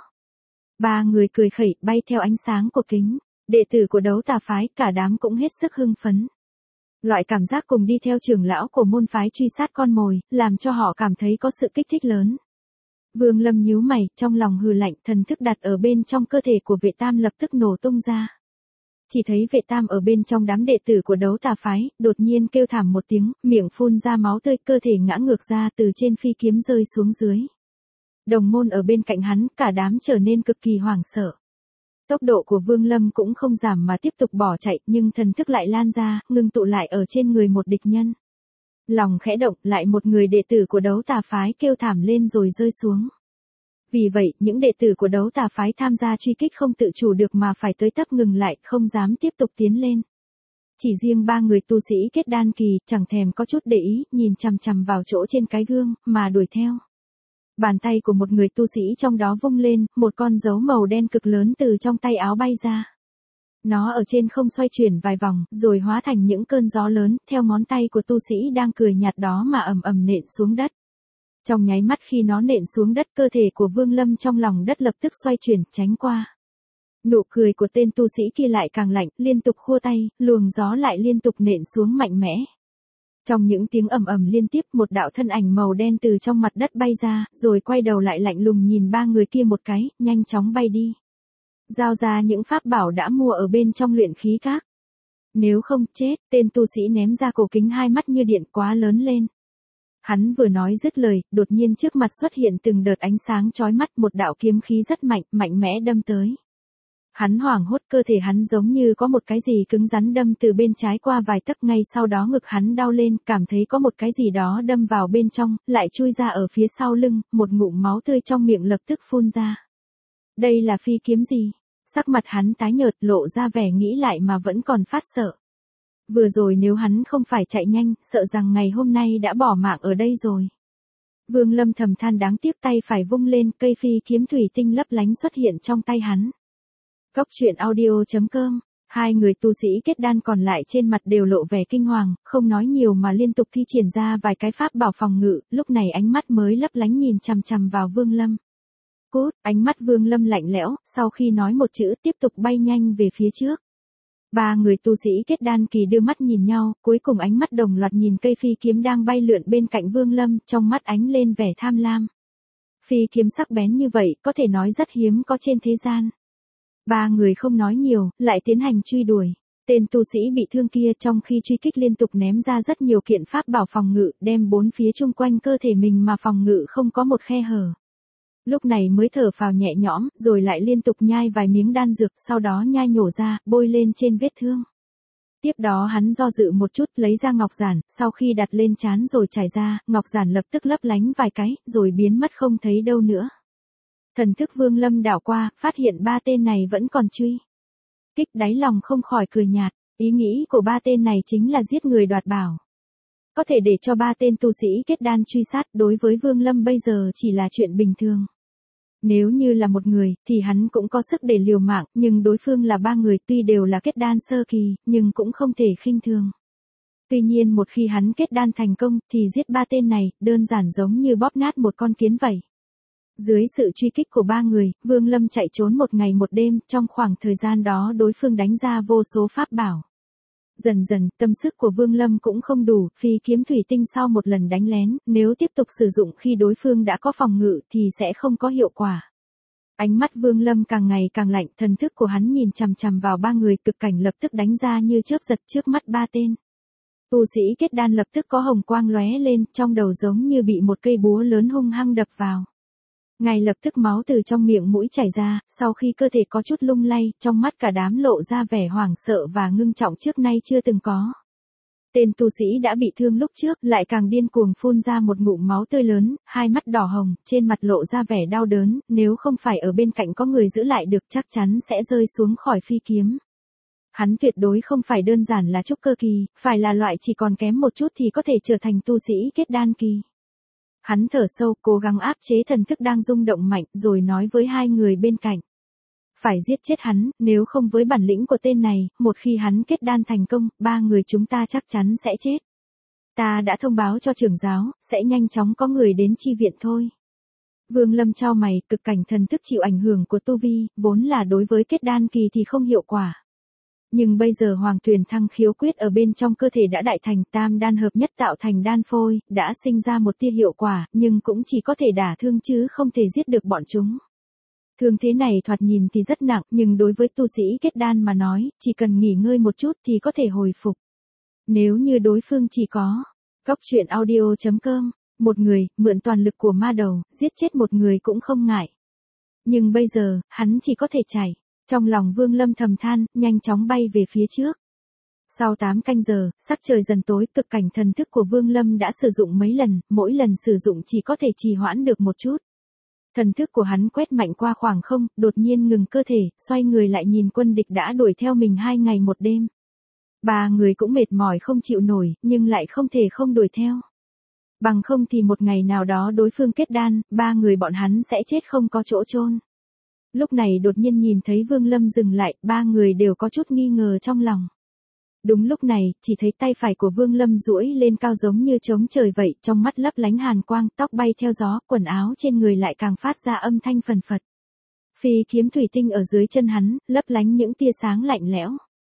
Ba người cười khẩy, bay theo ánh sáng của kính. Đệ tử của Đấu Tà phái, cả đám cũng hết sức hưng phấn. Loại cảm giác cùng đi theo trưởng lão của môn phái truy sát con mồi, làm cho họ cảm thấy có sự kích thích lớn. Vương Lâm nhíu mày, trong lòng hừ lạnh, thần thức đặt ở bên trong cơ thể của Vệ Tam lập tức nổ tung ra. Chỉ thấy Vệ Tam ở bên trong đám đệ tử của Đấu Tà phái, đột nhiên kêu thảm một tiếng, miệng phun ra máu tươi, cơ thể ngã ngược ra từ trên phi kiếm rơi xuống dưới. Đồng môn ở bên cạnh hắn, cả đám trở nên cực kỳ hoảng sợ. Tốc độ của Vương Lâm cũng không giảm mà tiếp tục bỏ chạy, nhưng thần thức lại lan ra, ngưng tụ lại ở trên người một địch nhân. Lòng khẽ động, lại một người đệ tử của Đấu Tà phái kêu thảm lên rồi rơi xuống. Vì vậy, những đệ tử của Đấu Tà phái tham gia truy kích không tự chủ được mà phải tới tấp ngừng lại, không dám tiếp tục tiến lên. Chỉ riêng ba người tu sĩ kết đan kỳ, chẳng thèm có chút để ý, nhìn chằm chằm vào chỗ trên cái gương, mà đuổi theo. Bàn tay của một người tu sĩ trong đó vung lên, một con dấu màu đen cực lớn từ trong tay áo bay ra. Nó ở trên không xoay chuyển vài vòng, rồi hóa thành những cơn gió lớn, theo ngón tay của tu sĩ đang cười nhạt đó mà ầm ầm nện xuống đất. Trong nháy mắt khi nó nện xuống đất, cơ thể của Vương Lâm trong lòng đất lập tức xoay chuyển, tránh qua. Nụ cười của tên tu sĩ kia lại càng lạnh, liên tục khua tay, luồng gió lại liên tục nện xuống mạnh mẽ. Trong những tiếng ầm ầm liên tiếp, một đạo thân ảnh màu đen từ trong mặt đất bay ra, rồi quay đầu lại lạnh lùng nhìn ba người kia một cái, nhanh chóng bay đi. Giao ra những pháp bảo đã mua ở bên trong luyện khí các. Nếu không chết, tên tu sĩ ném ra cổ kính hai mắt như điện quá lớn lên. Hắn vừa nói dứt lời, đột nhiên trước mặt xuất hiện từng đợt ánh sáng chói mắt, một đạo kiếm khí rất mạnh, mạnh mẽ đâm tới. Hắn hoảng hốt, cơ thể hắn giống như có một cái gì cứng rắn đâm từ bên trái qua vài tấc, ngay sau đó ngực hắn đau lên, cảm thấy có một cái gì đó đâm vào bên trong, lại chui ra ở phía sau lưng, một ngụm máu tươi trong miệng lập tức phun ra. Đây là phi kiếm gì? Sắc mặt hắn tái nhợt, lộ ra vẻ nghĩ lại mà vẫn còn phát sợ. Vừa rồi nếu hắn không phải chạy nhanh, sợ rằng ngày hôm nay đã bỏ mạng ở đây rồi. Vương Lâm thầm than đáng tiếc, tay phải vung lên, cây phi kiếm thủy tinh lấp lánh xuất hiện trong tay hắn. Góc truyện audio chấm com, hai người tu sĩ kết đan còn lại trên mặt đều lộ vẻ kinh hoàng, không nói nhiều mà liên tục thi triển ra vài cái pháp bảo phòng ngự, lúc này ánh mắt mới lấp lánh nhìn chằm chằm vào Vương Lâm. Cút, ánh mắt Vương Lâm lạnh lẽo, sau khi nói một chữ tiếp tục bay nhanh về phía trước. Ba người tu sĩ kết đan kỳ đưa mắt nhìn nhau, cuối cùng ánh mắt đồng loạt nhìn cây phi kiếm đang bay lượn bên cạnh Vương Lâm, trong mắt ánh lên vẻ tham lam. Phi kiếm sắc bén như vậy, có thể nói rất hiếm có trên thế gian. Ba người không nói nhiều, lại tiến hành truy đuổi. Tên tu sĩ bị thương kia trong khi truy kích liên tục ném ra rất nhiều kiện pháp bảo phòng ngự, đem bốn phía chung quanh cơ thể mình mà phòng ngự không có một khe hở. Lúc này mới thở phào nhẹ nhõm, rồi lại liên tục nhai vài miếng đan dược, sau đó nhai nhổ ra, bôi lên trên vết thương. Tiếp đó hắn do dự một chút, lấy ra ngọc giản, sau khi đặt lên trán rồi trải ra, ngọc giản lập tức lấp lánh vài cái, rồi biến mất không thấy đâu nữa. Thần thức Vương Lâm đảo qua, phát hiện ba tên này vẫn còn truy kích, đáy lòng không khỏi cười nhạt, ý nghĩ của ba tên này chính là giết người đoạt bảo. Có thể để cho ba tên tu sĩ kết đan truy sát, đối với Vương Lâm bây giờ chỉ là chuyện bình thường. Nếu như là một người, thì hắn cũng có sức để liều mạng, nhưng đối phương là ba người, tuy đều là kết đan sơ kỳ, nhưng cũng không thể khinh thường. Tuy nhiên một khi hắn kết đan thành công, thì giết ba tên này, đơn giản giống như bóp nát một con kiến vậy. Dưới sự truy kích của ba người, Vương Lâm chạy trốn một ngày một đêm, trong khoảng thời gian đó đối phương đánh ra vô số pháp bảo. Dần dần, tâm sức của Vương Lâm cũng không đủ, phi kiếm thủy tinh sau một lần đánh lén, nếu tiếp tục sử dụng khi đối phương đã có phòng ngự thì sẽ không có hiệu quả. Ánh mắt Vương Lâm càng ngày càng lạnh, thần thức của hắn nhìn chằm chằm vào ba người, cực cảnh lập tức đánh ra như chớp giật trước mắt ba tên. Tu sĩ kết đan lập tức có hồng quang lóe lên, trong đầu giống như bị một cây búa lớn hung hăng đập vào. Ngay lập tức máu từ trong miệng mũi chảy ra, sau khi cơ thể có chút lung lay, trong mắt cả đám lộ ra vẻ hoảng sợ và ngưng trọng trước nay chưa từng có. Tên tu sĩ đã bị thương lúc trước, lại càng điên cuồng phun ra một ngụm máu tươi lớn, hai mắt đỏ hồng, trên mặt lộ ra vẻ đau đớn, nếu không phải ở bên cạnh có người giữ lại được chắc chắn sẽ rơi xuống khỏi phi kiếm. Hắn tuyệt đối không phải đơn giản là trúc cơ kỳ, phải là loại chỉ còn kém một chút thì có thể trở thành tu sĩ kết đan kỳ. Hắn thở sâu, cố gắng áp chế thần thức đang rung động mạnh, rồi nói với hai người bên cạnh. Phải giết chết hắn, nếu không với bản lĩnh của tên này, một khi hắn kết đan thành công, ba người chúng ta chắc chắn sẽ chết. Ta đã thông báo cho trưởng giáo, sẽ nhanh chóng có người đến chi viện thôi. Vương Lâm chau mày, cực cảnh thần thức chịu ảnh hưởng của tu vi, vốn là đối với kết đan kỳ thì không hiệu quả. Nhưng bây giờ Hoàng Tuyền Thăng khiếu quyết ở bên trong cơ thể đã đại thành, tam đan hợp nhất tạo thành đan phôi, đã sinh ra một tia hiệu quả, nhưng cũng chỉ có thể đả thương chứ không thể giết được bọn chúng. Thương thế này thoạt nhìn thì rất nặng, nhưng đối với tu sĩ kết đan mà nói, chỉ cần nghỉ ngơi một chút thì có thể hồi phục. Nếu như đối phương chỉ có Cóc truyện audio chấm com, một người, mượn toàn lực của ma đầu, giết chết một người cũng không ngại. Nhưng bây giờ, hắn chỉ có thể chạy. Trong lòng Vương Lâm thầm than, nhanh chóng bay về phía trước. Sau tám canh giờ, sắc trời dần tối, cực cảnh thần thức của Vương Lâm đã sử dụng mấy lần, mỗi lần sử dụng chỉ có thể trì hoãn được một chút. Thần thức của hắn quét mạnh qua khoảng không, đột nhiên ngừng cơ thể, xoay người lại nhìn quân địch đã đuổi theo mình hai ngày một đêm. Ba người cũng mệt mỏi không chịu nổi, nhưng lại không thể không đuổi theo. Bằng không thì một ngày nào đó đối phương kết đan, ba người bọn hắn sẽ chết không có chỗ chôn. Lúc này đột nhiên nhìn thấy Vương Lâm dừng lại, ba người đều có chút nghi ngờ trong lòng. Đúng lúc này, chỉ thấy tay phải của Vương Lâm duỗi lên cao giống như trống trời vậy, trong mắt lấp lánh hàn quang, tóc bay theo gió, quần áo trên người lại càng phát ra âm thanh phần phật. Phi kiếm thủy tinh ở dưới chân hắn, lấp lánh những tia sáng lạnh lẽo.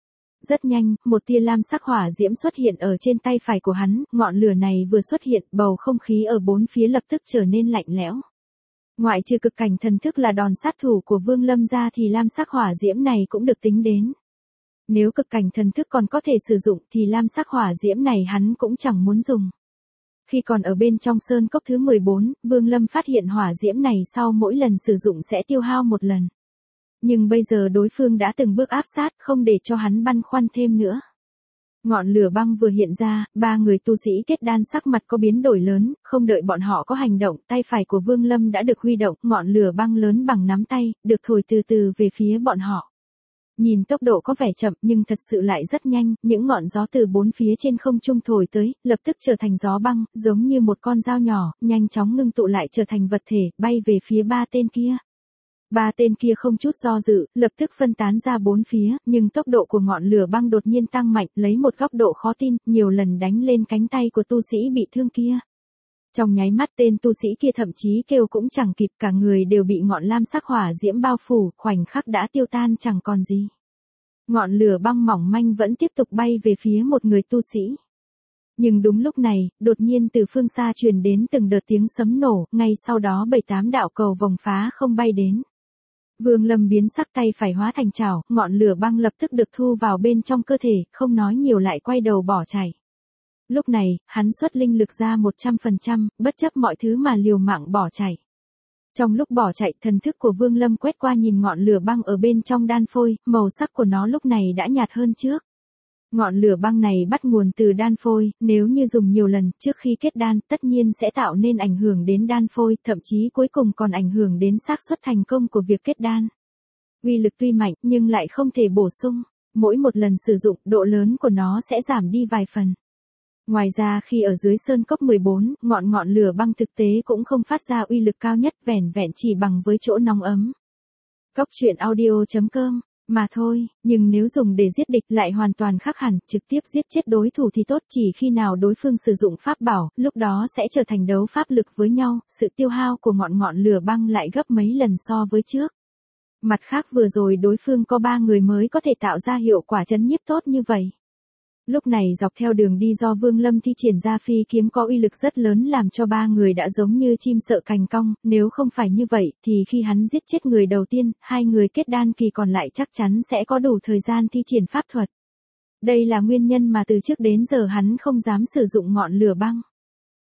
Rất nhanh, một tia lam sắc hỏa diễm xuất hiện ở trên tay phải của hắn, ngọn lửa này vừa xuất hiện, bầu không khí ở bốn phía lập tức trở nên lạnh lẽo. Ngoại trừ cực cảnh thần thức là đòn sát thủ của Vương Lâm ra thì lam sắc hỏa diễm này cũng được tính đến. Nếu cực cảnh thần thức còn có thể sử dụng thì lam sắc hỏa diễm này hắn cũng chẳng muốn dùng. Khi còn ở bên trong sơn cốc thứ mười bốn, Vương Lâm phát hiện hỏa diễm này sau mỗi lần sử dụng sẽ tiêu hao một lần. Nhưng bây giờ đối phương đã từng bước áp sát, không để cho hắn băn khoăn thêm nữa. Ngọn lửa băng vừa hiện ra, ba người tu sĩ kết đan sắc mặt có biến đổi lớn, không đợi bọn họ có hành động, tay phải của Vương Lâm đã được huy động, ngọn lửa băng lớn bằng nắm tay, được thổi từ từ về phía bọn họ. Nhìn tốc độ có vẻ chậm nhưng thật sự lại rất nhanh, những ngọn gió từ bốn phía trên không trung thổi tới, lập tức trở thành gió băng, giống như một con dao nhỏ, nhanh chóng ngưng tụ lại trở thành vật thể, bay về phía ba tên kia. Ba tên kia không chút do dự, lập tức phân tán ra bốn phía, nhưng tốc độ của ngọn lửa băng đột nhiên tăng mạnh, lấy một góc độ khó tin, nhiều lần đánh lên cánh tay của tu sĩ bị thương kia. Trong nháy mắt tên tu sĩ kia thậm chí kêu cũng chẳng kịp, cả người đều bị ngọn lam sắc hỏa diễm bao phủ, khoảnh khắc đã tiêu tan chẳng còn gì. Ngọn lửa băng mỏng manh vẫn tiếp tục bay về phía một người tu sĩ. Nhưng đúng lúc này, đột nhiên từ phương xa truyền đến từng đợt tiếng sấm nổ, ngay sau đó bảy tám đạo cầu vòng phá không bay đến. Vương Lâm biến sắc, tay phải hóa thành chảo, ngọn lửa băng lập tức được thu vào bên trong cơ thể, không nói nhiều lại quay đầu bỏ chạy. Lúc này, hắn xuất linh lực ra một trăm phần trăm, bất chấp mọi thứ mà liều mạng bỏ chạy. Trong lúc bỏ chạy, thần thức của Vương Lâm quét qua nhìn ngọn lửa băng ở bên trong đan phôi, màu sắc của nó lúc này đã nhạt hơn trước. Ngọn lửa băng này bắt nguồn từ đan phôi, nếu như dùng nhiều lần trước khi kết đan, tất nhiên sẽ tạo nên ảnh hưởng đến đan phôi, thậm chí cuối cùng còn ảnh hưởng đến xác suất thành công của việc kết đan. Uy lực tuy mạnh nhưng lại không thể bổ sung, mỗi một lần sử dụng, độ lớn của nó sẽ giảm đi vài phần. Ngoài ra khi ở dưới sơn cốc mười bốn, ngọn ngọn lửa băng thực tế cũng không phát ra uy lực cao nhất, vẻn vẹn chỉ bằng với chỗ nóng ấm. Cóc truyện audio chấm com mà thôi, nhưng nếu dùng để giết địch lại hoàn toàn khác hẳn, trực tiếp giết chết đối thủ thì tốt, chỉ khi nào đối phương sử dụng pháp bảo, lúc đó sẽ trở thành đấu pháp lực với nhau, sự tiêu hao của ngọn ngọn lửa băng lại gấp mấy lần so với trước. Mặt khác vừa rồi đối phương có ba người mới có thể tạo ra hiệu quả chấn nhiếp tốt như vậy. Lúc này dọc theo đường đi do Vương Lâm thi triển ra phi kiếm có uy lực rất lớn làm cho ba người đã giống như chim sợ cành cong, nếu không phải như vậy thì khi hắn giết chết người đầu tiên, hai người kết đan kỳ còn lại chắc chắn sẽ có đủ thời gian thi triển pháp thuật. Đây là nguyên nhân mà từ trước đến giờ hắn không dám sử dụng ngọn lửa băng.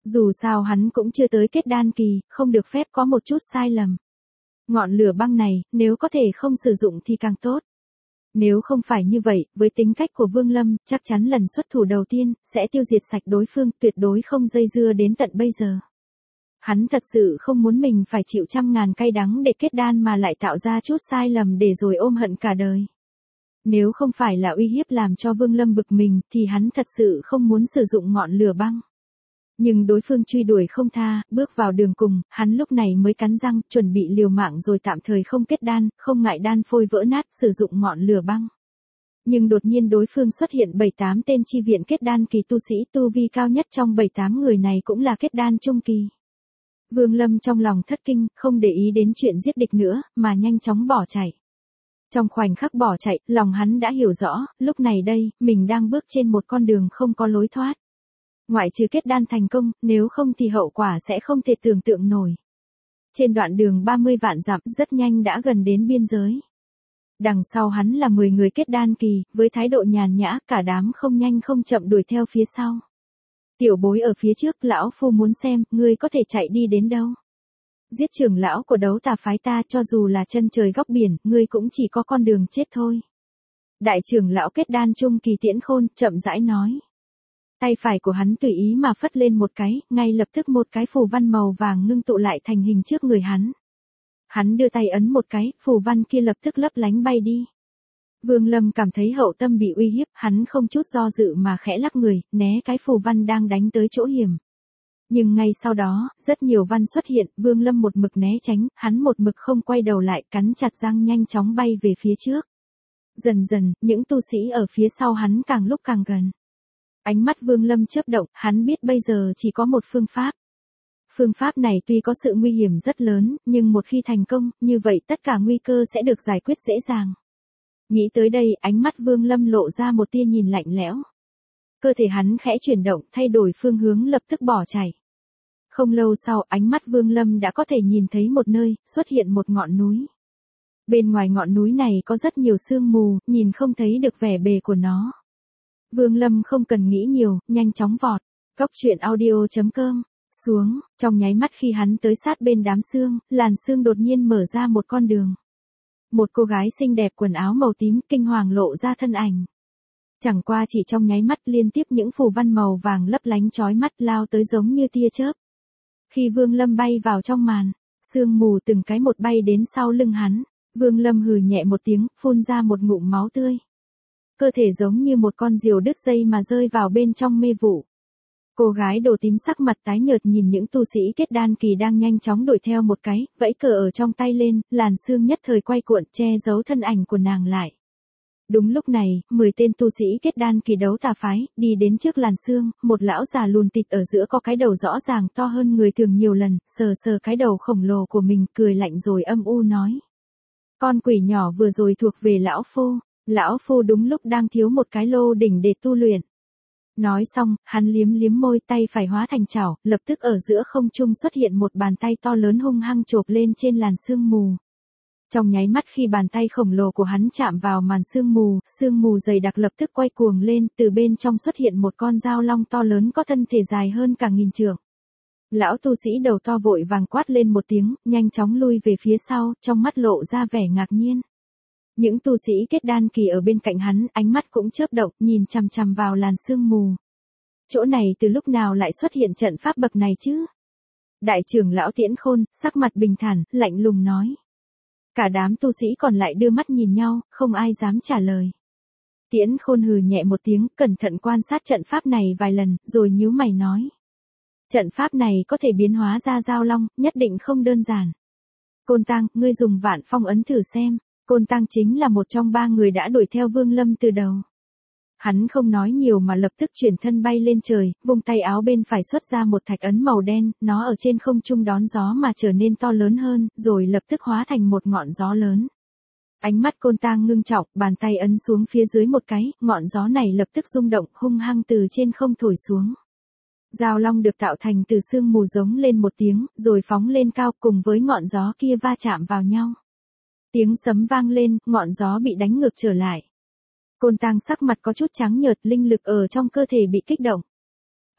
Dù sao hắn cũng chưa tới kết đan kỳ, không được phép có một chút sai lầm. Ngọn lửa băng này, nếu có thể không sử dụng thì càng tốt. Nếu không phải như vậy, với tính cách của Vương Lâm, chắc chắn lần xuất thủ đầu tiên, sẽ tiêu diệt sạch đối phương, tuyệt đối không dây dưa đến tận bây giờ. Hắn thật sự không muốn mình phải chịu trăm ngàn cay đắng để kết đan mà lại tạo ra chút sai lầm để rồi ôm hận cả đời. Nếu không phải là uy hiếp làm cho Vương Lâm bực mình, thì hắn thật sự không muốn sử dụng ngọn lửa băng. Nhưng đối phương truy đuổi không tha, bước vào đường cùng, hắn lúc này mới cắn răng, chuẩn bị liều mạng rồi tạm thời không kết đan, không ngại đan phôi vỡ nát, sử dụng ngọn lửa băng. Nhưng đột nhiên đối phương xuất hiện bảy tám tên chi viện kết đan kỳ tu sĩ, tu vi cao nhất trong bảy tám người này cũng là kết đan trung kỳ. Vương Lâm trong lòng thất kinh, không để ý đến chuyện giết địch nữa, mà nhanh chóng bỏ chạy. Trong khoảnh khắc bỏ chạy, lòng hắn đã hiểu rõ, lúc này đây, mình đang bước trên một con đường không có lối thoát. Ngoại trừ kết đan thành công, nếu không thì hậu quả sẽ không thể tưởng tượng nổi. Trên đoạn đường ba mươi vạn dặm, rất nhanh đã gần đến biên giới. Đằng sau hắn là mười người kết đan kỳ, với thái độ nhàn nhã, cả đám không nhanh không chậm đuổi theo phía sau. Tiểu bối ở phía trước, lão phu muốn xem, ngươi có thể chạy đi đến đâu. Giết trưởng lão của đấu tà phái ta, cho dù là chân trời góc biển, ngươi cũng chỉ có con đường chết thôi. Đại trưởng lão kết đan trung kỳ Tiễn Khôn, chậm rãi nói. Tay phải của hắn tùy ý mà phất lên một cái, ngay lập tức một cái phù văn màu vàng ngưng tụ lại thành hình trước người hắn. Hắn đưa tay ấn một cái, phù văn kia lập tức lấp lánh bay đi. Vương Lâm cảm thấy hậu tâm bị uy hiếp, hắn không chút do dự mà khẽ lắc người, né cái phù văn đang đánh tới chỗ hiểm. Nhưng ngay sau đó, rất nhiều văn xuất hiện, Vương Lâm một mực né tránh, hắn một mực không quay đầu lại, cắn chặt răng nhanh chóng bay về phía trước. Dần dần, những tu sĩ ở phía sau hắn càng lúc càng gần. Ánh mắt Vương Lâm chớp động, hắn biết bây giờ chỉ có một phương pháp. Phương pháp này tuy có sự nguy hiểm rất lớn, nhưng một khi thành công, như vậy tất cả nguy cơ sẽ được giải quyết dễ dàng. Nghĩ tới đây, ánh mắt Vương Lâm lộ ra một tia nhìn lạnh lẽo. Cơ thể hắn khẽ chuyển động, thay đổi phương hướng lập tức bỏ chạy. Không lâu sau, ánh mắt Vương Lâm đã có thể nhìn thấy một nơi, xuất hiện một ngọn núi. Bên ngoài ngọn núi này có rất nhiều sương mù, nhìn không thấy được vẻ bề của nó. Vương Lâm không cần nghĩ nhiều, nhanh chóng vọt. Góc truyện audio chấm com xuống, trong nháy mắt khi hắn tới sát bên đám sương, làn sương đột nhiên mở ra một con đường. Một cô gái xinh đẹp quần áo màu tím kinh hoàng lộ ra thân ảnh. Chẳng qua chỉ trong nháy mắt liên tiếp những phù văn màu vàng lấp lánh chói mắt lao tới giống như tia chớp. Khi Vương Lâm bay vào trong màn, sương mù từng cái một bay đến sau lưng hắn, Vương Lâm hừ nhẹ một tiếng, phun ra một ngụm máu tươi. Cơ thể giống như một con diều đứt dây mà rơi vào bên trong mê vụ. Cô gái đồ tím sắc mặt tái nhợt nhìn những tu sĩ kết đan kỳ đang nhanh chóng đuổi theo một cái, vẫy cờ ở trong tay lên, làn sương nhất thời quay cuộn che giấu thân ảnh của nàng lại. Đúng lúc này, mười tên tu sĩ kết đan kỳ đấu tà phái, đi đến trước làn sương, một lão già lùn tịt ở giữa có cái đầu rõ ràng to hơn người thường nhiều lần, sờ sờ cái đầu khổng lồ của mình, cười lạnh rồi âm u nói. Con quỷ nhỏ vừa rồi thuộc về lão phu, lão phu đúng lúc đang thiếu một cái lô đỉnh để tu luyện. Nói xong, hắn liếm liếm môi, tay phải hóa thành chảo, lập tức ở giữa không trung xuất hiện một bàn tay to lớn hung hăng chộp lên trên làn sương mù. Trong nháy mắt khi bàn tay khổng lồ của hắn chạm vào màn sương mù, sương mù dày đặc lập tức quay cuồng lên, từ bên trong xuất hiện một con dao long to lớn có thân thể dài hơn cả nghìn trượng. Lão tu sĩ đầu to vội vàng quát lên một tiếng, nhanh chóng lui về phía sau, trong mắt lộ ra vẻ ngạc nhiên. Những tu sĩ kết đan kỳ ở bên cạnh hắn, ánh mắt cũng chớp động, nhìn chằm chằm vào làn sương mù. Chỗ này từ lúc nào lại xuất hiện trận pháp bậc này chứ? Đại trưởng lão Tiễn Khôn, sắc mặt bình thản, lạnh lùng nói. Cả đám tu sĩ còn lại đưa mắt nhìn nhau, không ai dám trả lời. Tiễn Khôn hừ nhẹ một tiếng, cẩn thận quan sát trận pháp này vài lần, rồi nhíu mày nói. Trận pháp này có thể biến hóa ra dao long, nhất định không đơn giản. Côn Tăng, ngươi dùng Vạn Phong ấn thử xem. Côn Tăng chính là một trong ba người đã đuổi theo Vương Lâm từ đầu. Hắn không nói nhiều mà lập tức chuyển thân bay lên trời, vung tay áo bên phải xuất ra một thạch ấn màu đen, nó ở trên không trung đón gió mà trở nên to lớn hơn, rồi lập tức hóa thành một ngọn gió lớn. Ánh mắt Côn Tăng ngưng trọng, bàn tay ấn xuống phía dưới một cái, ngọn gió này lập tức rung động, hung hăng từ trên không thổi xuống. Dao long được tạo thành từ sương mù giống lên một tiếng, rồi phóng lên cao cùng với ngọn gió kia va chạm vào nhau. Tiếng sấm vang lên, ngọn gió bị đánh ngược trở lại. Côn Tăng sắc mặt có chút trắng nhợt, linh lực ở trong cơ thể bị kích động.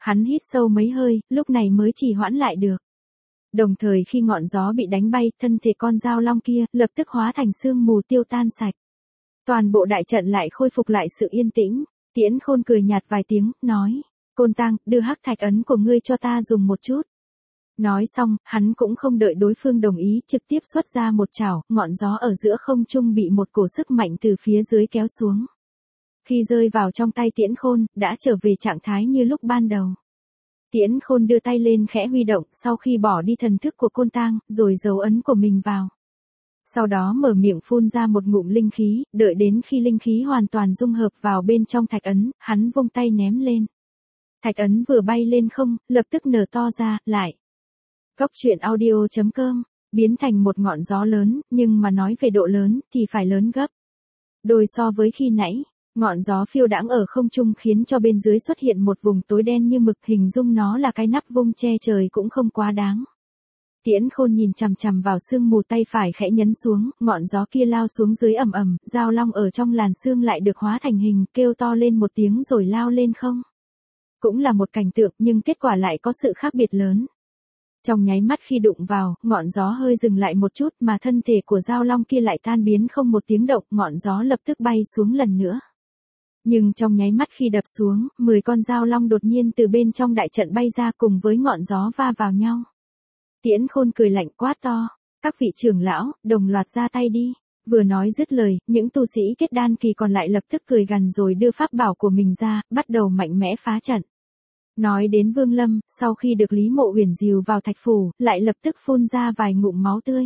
Hắn hít sâu mấy hơi, lúc này mới trì hoãn lại được. Đồng thời khi ngọn gió bị đánh bay, thân thể con dao long kia lập tức hóa thành sương mù tiêu tan sạch. Toàn bộ đại trận lại khôi phục lại sự yên tĩnh. Tiễn Khôn cười nhạt vài tiếng, nói, Côn Tăng, đưa hắc thạch ấn của ngươi cho ta dùng một chút. Nói xong, hắn cũng không đợi đối phương đồng ý, trực tiếp xuất ra một chảo, ngọn gió ở giữa không trung bị một cổ sức mạnh từ phía dưới kéo xuống. Khi rơi vào trong tay Tiễn Khôn, đã trở về trạng thái như lúc ban đầu. Tiễn Khôn đưa tay lên khẽ huy động, sau khi bỏ đi thần thức của Côn Tăng, rồi giấu ấn của mình vào. Sau đó mở miệng phun ra một ngụm linh khí, đợi đến khi linh khí hoàn toàn dung hợp vào bên trong thạch ấn, hắn vung tay ném lên. Thạch ấn vừa bay lên không, lập tức nở to ra, lại. Cốc truyện audio chấm com, biến thành một ngọn gió lớn, nhưng mà nói về độ lớn, thì phải lớn gấp đôi so với khi nãy. Ngọn gió phiêu đãng ở không trung khiến cho bên dưới xuất hiện một vùng tối đen như mực, hình dung nó là cái nắp vung che trời cũng không quá đáng. Tiễn Khôn nhìn chằm chằm vào sương mù, tay phải khẽ nhấn xuống, ngọn gió kia lao xuống dưới ầm ầm, dao long ở trong làn sương lại được hóa thành hình, kêu to lên một tiếng rồi lao lên không. Cũng là một cảnh tượng, nhưng kết quả lại có sự khác biệt lớn. Trong nháy mắt khi đụng vào, ngọn gió hơi dừng lại một chút, mà thân thể của dao long kia lại tan biến không một tiếng động, ngọn gió lập tức bay xuống lần nữa. Nhưng trong nháy mắt khi đập xuống, mười con dao long đột nhiên từ bên trong đại trận bay ra cùng với ngọn gió va vào nhau. Tiễn Khôn cười lạnh quát to, các vị trưởng lão, đồng loạt ra tay đi. Vừa nói dứt lời, những tu sĩ kết đan kỳ còn lại lập tức cười gằn rồi đưa pháp bảo của mình ra, bắt đầu mạnh mẽ phá trận. Nói đến Vương Lâm, sau khi được Lý Mộ Uyển dìu vào thạch phủ, lại lập tức phun ra vài ngụm máu tươi.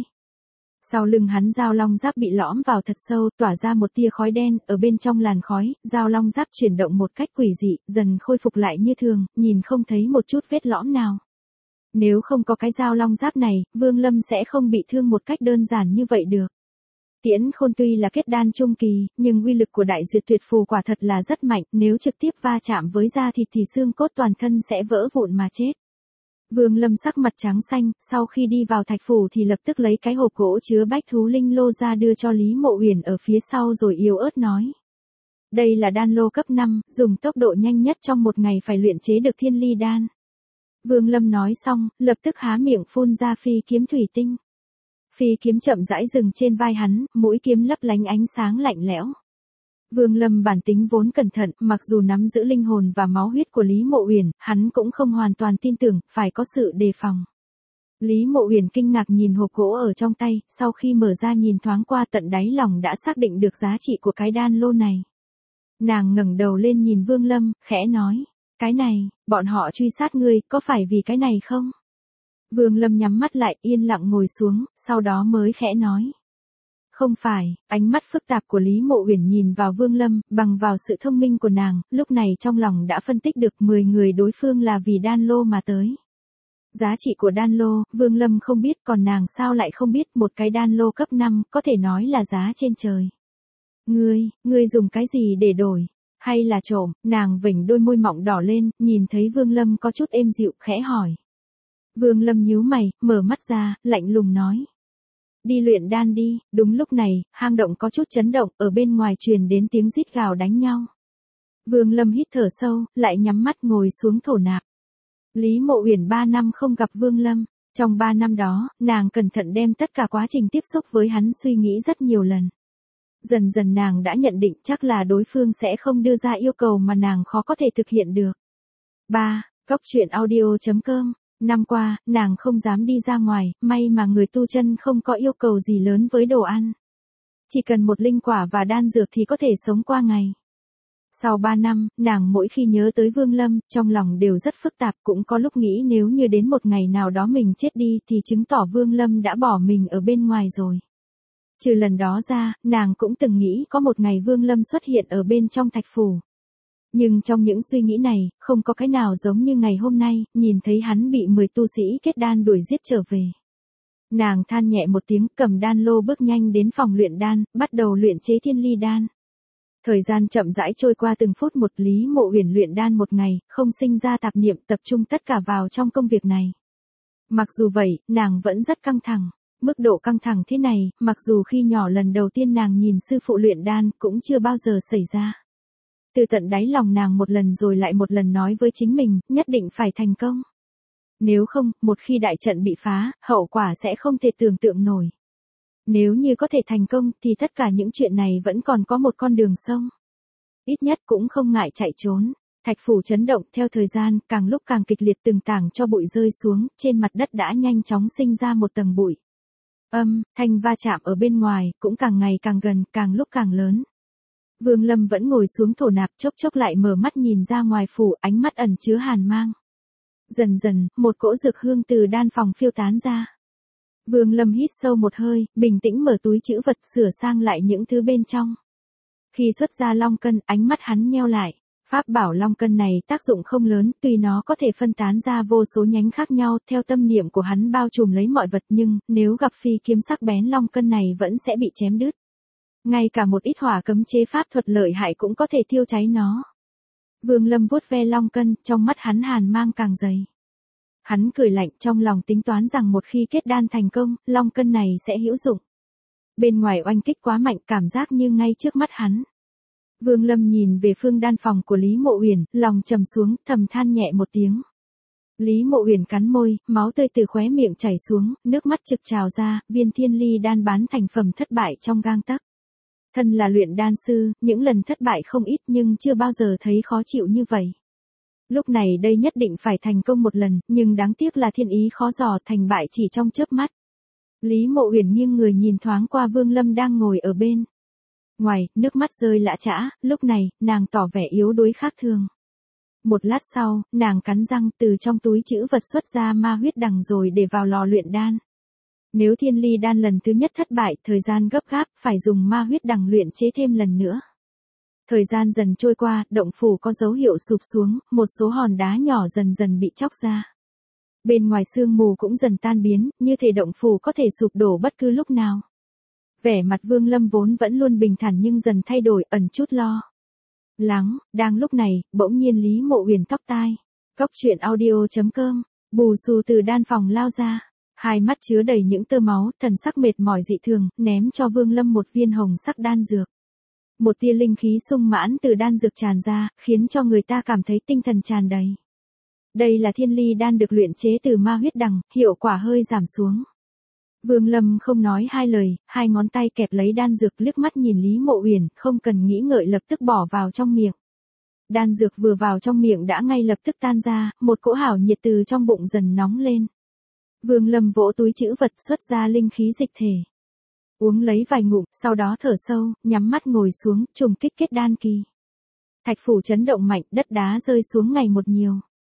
Sau lưng hắn dao long giáp bị lõm vào thật sâu, tỏa ra một tia khói đen, ở bên trong làn khói, dao long giáp chuyển động một cách quỷ dị, dần khôi phục lại như thường, nhìn không thấy một chút vết lõm nào. Nếu không có cái dao long giáp này, Vương Lâm sẽ không bị thương một cách đơn giản như vậy được. Tiễn Khôn tuy là kết đan trung kỳ, nhưng uy lực của đại duyệt tuyệt phù quả thật là rất mạnh, nếu trực tiếp va chạm với da thịt thì xương cốt toàn thân sẽ vỡ vụn mà chết. Vương Lâm sắc mặt trắng xanh, sau khi đi vào thạch phủ thì lập tức lấy cái hộp gỗ chứa bách thú linh lô ra đưa cho Lý Mộ Uyển ở phía sau rồi yếu ớt nói. Đây là đan lô cấp năm, dùng tốc độ nhanh nhất trong một ngày phải luyện chế được thiên ly đan. Vương Lâm nói xong, lập tức há miệng phun ra phi kiếm thủy tinh. Phi kiếm chậm rãi dừng trên vai hắn, mũi kiếm lấp lánh ánh sáng lạnh lẽo. Vương Lâm bản tính vốn cẩn thận, mặc dù nắm giữ linh hồn và máu huyết của Lý Mộ Uyển, hắn cũng không hoàn toàn tin tưởng, phải có sự đề phòng. Lý Mộ Uyển kinh ngạc nhìn hộp gỗ ở trong tay, sau khi mở ra nhìn thoáng qua tận đáy lòng đã xác định được giá trị của cái đan lô này. Nàng ngẩng đầu lên nhìn Vương Lâm, khẽ nói, cái này, bọn họ truy sát ngươi, có phải vì cái này không? Vương Lâm nhắm mắt lại, yên lặng ngồi xuống, sau đó mới khẽ nói. Không phải, ánh mắt phức tạp của Lý Mộ Uyển nhìn vào Vương Lâm, bằng vào sự thông minh của nàng, lúc này trong lòng đã phân tích được mười người đối phương là vì đan lô mà tới. Giá trị của đan lô, Vương Lâm không biết, còn nàng sao lại không biết, một cái đan lô cấp năm, có thể nói là giá trên trời. Ngươi, ngươi dùng cái gì để đổi? Hay là trộm? Nàng vểnh đôi môi mọng đỏ lên, nhìn thấy Vương Lâm có chút êm dịu, khẽ hỏi. Vương Lâm nhíu mày, mở mắt ra, lạnh lùng nói. Đi luyện đan đi. Đúng lúc này, hang động có chút chấn động, ở bên ngoài truyền đến tiếng rít gào đánh nhau. Vương Lâm hít thở sâu, lại nhắm mắt ngồi xuống thổ nạp. Lý Mộ Uyển ba năm không gặp Vương Lâm. Trong ba năm đó, nàng cẩn thận đem tất cả quá trình tiếp xúc với hắn suy nghĩ rất nhiều lần. Dần dần nàng đã nhận định chắc là đối phương sẽ không đưa ra yêu cầu mà nàng khó có thể thực hiện được. ba. Cốc truyện audio chấm com. Năm qua, nàng không dám đi ra ngoài, may mà người tu chân không có yêu cầu gì lớn với đồ ăn. Chỉ cần một linh quả và đan dược thì có thể sống qua ngày. Sau ba năm, nàng mỗi khi nhớ tới Vương Lâm, trong lòng đều rất phức tạp, cũng có lúc nghĩ nếu như đến một ngày nào đó mình chết đi thì chứng tỏ Vương Lâm đã bỏ mình ở bên ngoài rồi. Trừ lần đó ra, nàng cũng từng nghĩ có một ngày Vương Lâm xuất hiện ở bên trong thạch phủ. Nhưng trong những suy nghĩ này, không có cái nào giống như ngày hôm nay, nhìn thấy hắn bị mười tu sĩ kết đan đuổi giết trở về. Nàng than nhẹ một tiếng, cầm đan lô bước nhanh đến phòng luyện đan, bắt đầu luyện chế thiên ly đan. Thời gian chậm rãi trôi qua từng phút một, Lý Mộ Uyển luyện đan một ngày, không sinh ra tạp niệm, tập trung tất cả vào trong công việc này. Mặc dù vậy, nàng vẫn rất căng thẳng. Mức độ căng thẳng thế này, mặc dù khi nhỏ lần đầu tiên nàng nhìn sư phụ luyện đan cũng chưa bao giờ xảy ra. Từ tận đáy lòng nàng một lần rồi lại một lần nói với chính mình, nhất định phải thành công. Nếu không, một khi đại trận bị phá, hậu quả sẽ không thể tưởng tượng nổi. Nếu như có thể thành công thì tất cả những chuyện này vẫn còn có một con đường sông. Ít nhất cũng không ngại chạy trốn. Thạch phủ chấn động, theo thời gian, càng lúc càng kịch liệt, từng tảng cho bụi rơi xuống, trên mặt đất đã nhanh chóng sinh ra một tầng bụi. Âm, thanh va chạm ở bên ngoài, cũng càng ngày càng gần, càng lúc càng lớn. Vương Lâm vẫn ngồi xuống thổ nạp, chốc chốc lại mở mắt nhìn ra ngoài phủ, ánh mắt ẩn chứa hàn mang. Dần dần, một cỗ dược hương từ đan phòng phiêu tán ra. Vương Lâm hít sâu một hơi, bình tĩnh mở túi trữ vật, sửa sang lại những thứ bên trong. Khi xuất ra long cân, ánh mắt hắn nheo lại. Pháp bảo long cân này tác dụng không lớn, tuy nó có thể phân tán ra vô số nhánh khác nhau, theo tâm niệm của hắn bao trùm lấy mọi vật, nhưng nếu gặp phi kiếm sắc bén, long cân này vẫn sẽ bị chém đứt. Ngay cả một ít hỏa cấm chế pháp thuật lợi hại cũng có thể thiêu cháy nó. Vương Lâm vuốt ve long cân, trong mắt hắn hàn mang càng dày. Hắn cười lạnh, trong lòng tính toán rằng một khi kết đan thành công, long cân này sẽ hữu dụng. Bên ngoài oanh kích quá mạnh, cảm giác như ngay trước mắt hắn. Vương Lâm nhìn về phương đan phòng của Lý Mộ Uyển, lòng trầm xuống, thầm than nhẹ một tiếng. Lý Mộ Uyển cắn môi, máu tươi từ khóe miệng chảy xuống, nước mắt trực trào ra, viên thiên ly đan bán thành phẩm thất bại trong gang tấc. Thân là luyện đan sư, những lần thất bại không ít nhưng chưa bao giờ thấy khó chịu như vậy. Lúc này đây nhất định phải thành công một lần, nhưng đáng tiếc là thiên ý khó dò, thành bại chỉ trong chớp mắt. Lý Mộ Uyển nghiêng người nhìn thoáng qua Vương Lâm đang ngồi ở bên ngoài, nước mắt rơi lã chã, lúc này, nàng tỏ vẻ yếu đuối khác thường. Một lát sau, nàng cắn răng từ trong túi trữ vật xuất ra ma huyết đằng rồi để vào lò luyện đan. Nếu thiên ly đan lần thứ nhất thất bại, thời gian gấp gáp, phải dùng ma huyết đằng luyện chế thêm lần nữa. Thời gian dần trôi qua, động phủ có dấu hiệu sụp xuống, một số hòn đá nhỏ dần dần bị chóc ra. Bên ngoài sương mù cũng dần tan biến, như thể động phủ có thể sụp đổ bất cứ lúc nào. Vẻ mặt Vương Lâm vốn vẫn luôn bình thản nhưng dần thay đổi, ẩn chút lo lắng. Đang lúc này, bỗng nhiên Lý Mộ Uyển tóc tai. Cóc truyện audio chấm com, bù xù từ đan phòng lao ra. Hai mắt chứa đầy những tơ máu, thần sắc mệt mỏi dị thường, ném cho Vương Lâm một viên hồng sắc đan dược. Một tia linh khí sung mãn từ đan dược tràn ra, khiến cho người ta cảm thấy tinh thần tràn đầy. Đây là thiên ly đan được luyện chế từ ma huyết đằng, hiệu quả hơi giảm xuống. Vương Lâm không nói hai lời, hai ngón tay kẹp lấy đan dược, liếc mắt nhìn Lý Mộ Uyển, không cần nghĩ ngợi lập tức bỏ vào trong miệng. Đan dược vừa vào trong miệng đã ngay lập tức tan ra, một cỗ hảo nhiệt từ trong bụng dần nóng lên. Vương Lâm vỗ túi trữ vật xuất ra linh khí dịch thể. Uống lấy vài ngụm, sau đó thở sâu, nhắm mắt ngồi xuống, trùng kích kết đan kỳ. Thạch phủ chấn động mạnh, đất đá rơi xuống ngày một nhiều.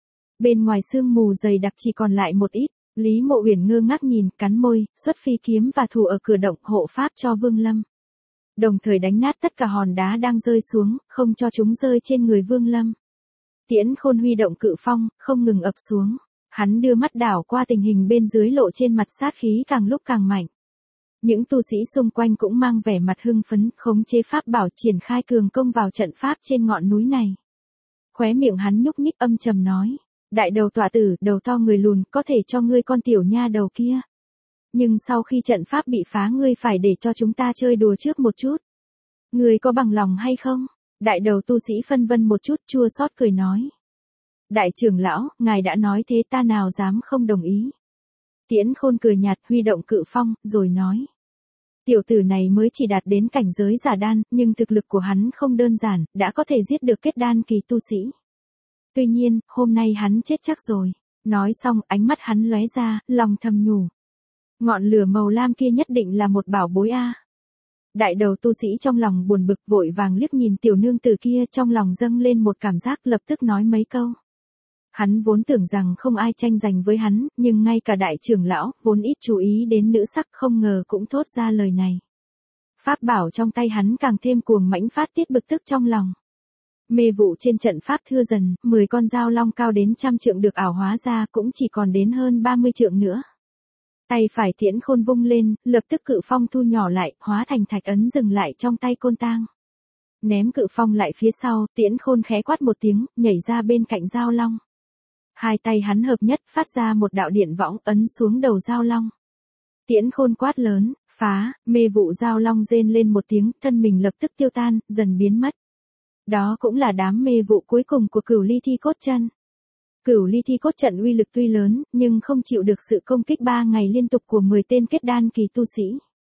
Bên ngoài sương mù dày đặc chỉ còn lại một ít. Lý Mộ Uyển ngơ ngác nhìn, cắn môi, xuất phi kiếm và thủ ở cửa động hộ pháp cho Vương Lâm. Đồng thời đánh nát tất cả hòn đá đang rơi xuống, không cho chúng rơi trên người Vương Lâm. Tiễn Khôn huy động cự phong, không ngừng ập xuống. Hắn đưa mắt đảo qua tình hình bên dưới, lộ trên mặt sát khí càng lúc càng mạnh. Những tu sĩ xung quanh cũng mang vẻ mặt hưng phấn, khống chế pháp bảo triển khai cường công vào trận pháp trên ngọn núi này. Khóe miệng hắn nhúc nhích âm trầm nói. Đại đầu tọa tử, đầu to người lùn, có thể cho ngươi con tiểu nha đầu kia. Nhưng sau khi trận pháp bị phá, ngươi phải để cho chúng ta chơi đùa trước một chút. Ngươi có bằng lòng hay không? Đại đầu tu sĩ phân vân một chút, chua xót cười nói. Đại trưởng lão, ngài đã nói thế, ta nào dám không đồng ý. Tiễn Khôn cười nhạt, huy động cự phong, rồi nói. Tiểu tử này mới chỉ đạt đến cảnh giới giả đan, nhưng thực lực của hắn không đơn giản, đã có thể giết được kết đan kỳ tu sĩ. Tuy nhiên, hôm nay hắn chết chắc rồi. Nói xong, ánh mắt hắn lóe ra, lòng thầm nhủ. Ngọn lửa màu lam kia nhất định là một bảo bối a. Đại đầu tu sĩ trong lòng buồn bực, vội vàng liếc nhìn tiểu nương tử kia, trong lòng dâng lên một cảm giác, lập tức nói mấy câu. Hắn vốn tưởng rằng không ai tranh giành với hắn, nhưng ngay cả đại trưởng lão, vốn ít chú ý đến nữ sắc, không ngờ cũng thốt ra lời này. Pháp bảo trong tay hắn càng thêm cuồng mãnh, phát tiết bực tức trong lòng. Mê vụ trên trận pháp thưa dần, mười con dao long cao đến trăm trượng được ảo hóa ra, cũng chỉ còn đến hơn ba mươi trượng nữa. Tay phải Tiễn Khôn vung lên, lập tức cự phong thu nhỏ lại, hóa thành thạch ấn dừng lại trong tay Côn Tang. Ném cự phong lại phía sau, Tiễn Khôn khẽ quát một tiếng, nhảy ra bên cạnh dao long. Hai tay hắn hợp nhất, phát ra một đạo điện võng, ấn xuống đầu dao long. Tiễn Khôn quát lớn, phá, mê vụ dao long rên lên một tiếng, thân mình lập tức tiêu tan, dần biến mất. Đó cũng là đám mê vụ cuối cùng của Cửu Ly Thi Cốt Trận. Cửu Ly Thi Cốt Trận uy lực tuy lớn, nhưng không chịu được sự công kích ba ngày liên tục của mười tên kết đan kỳ tu sĩ.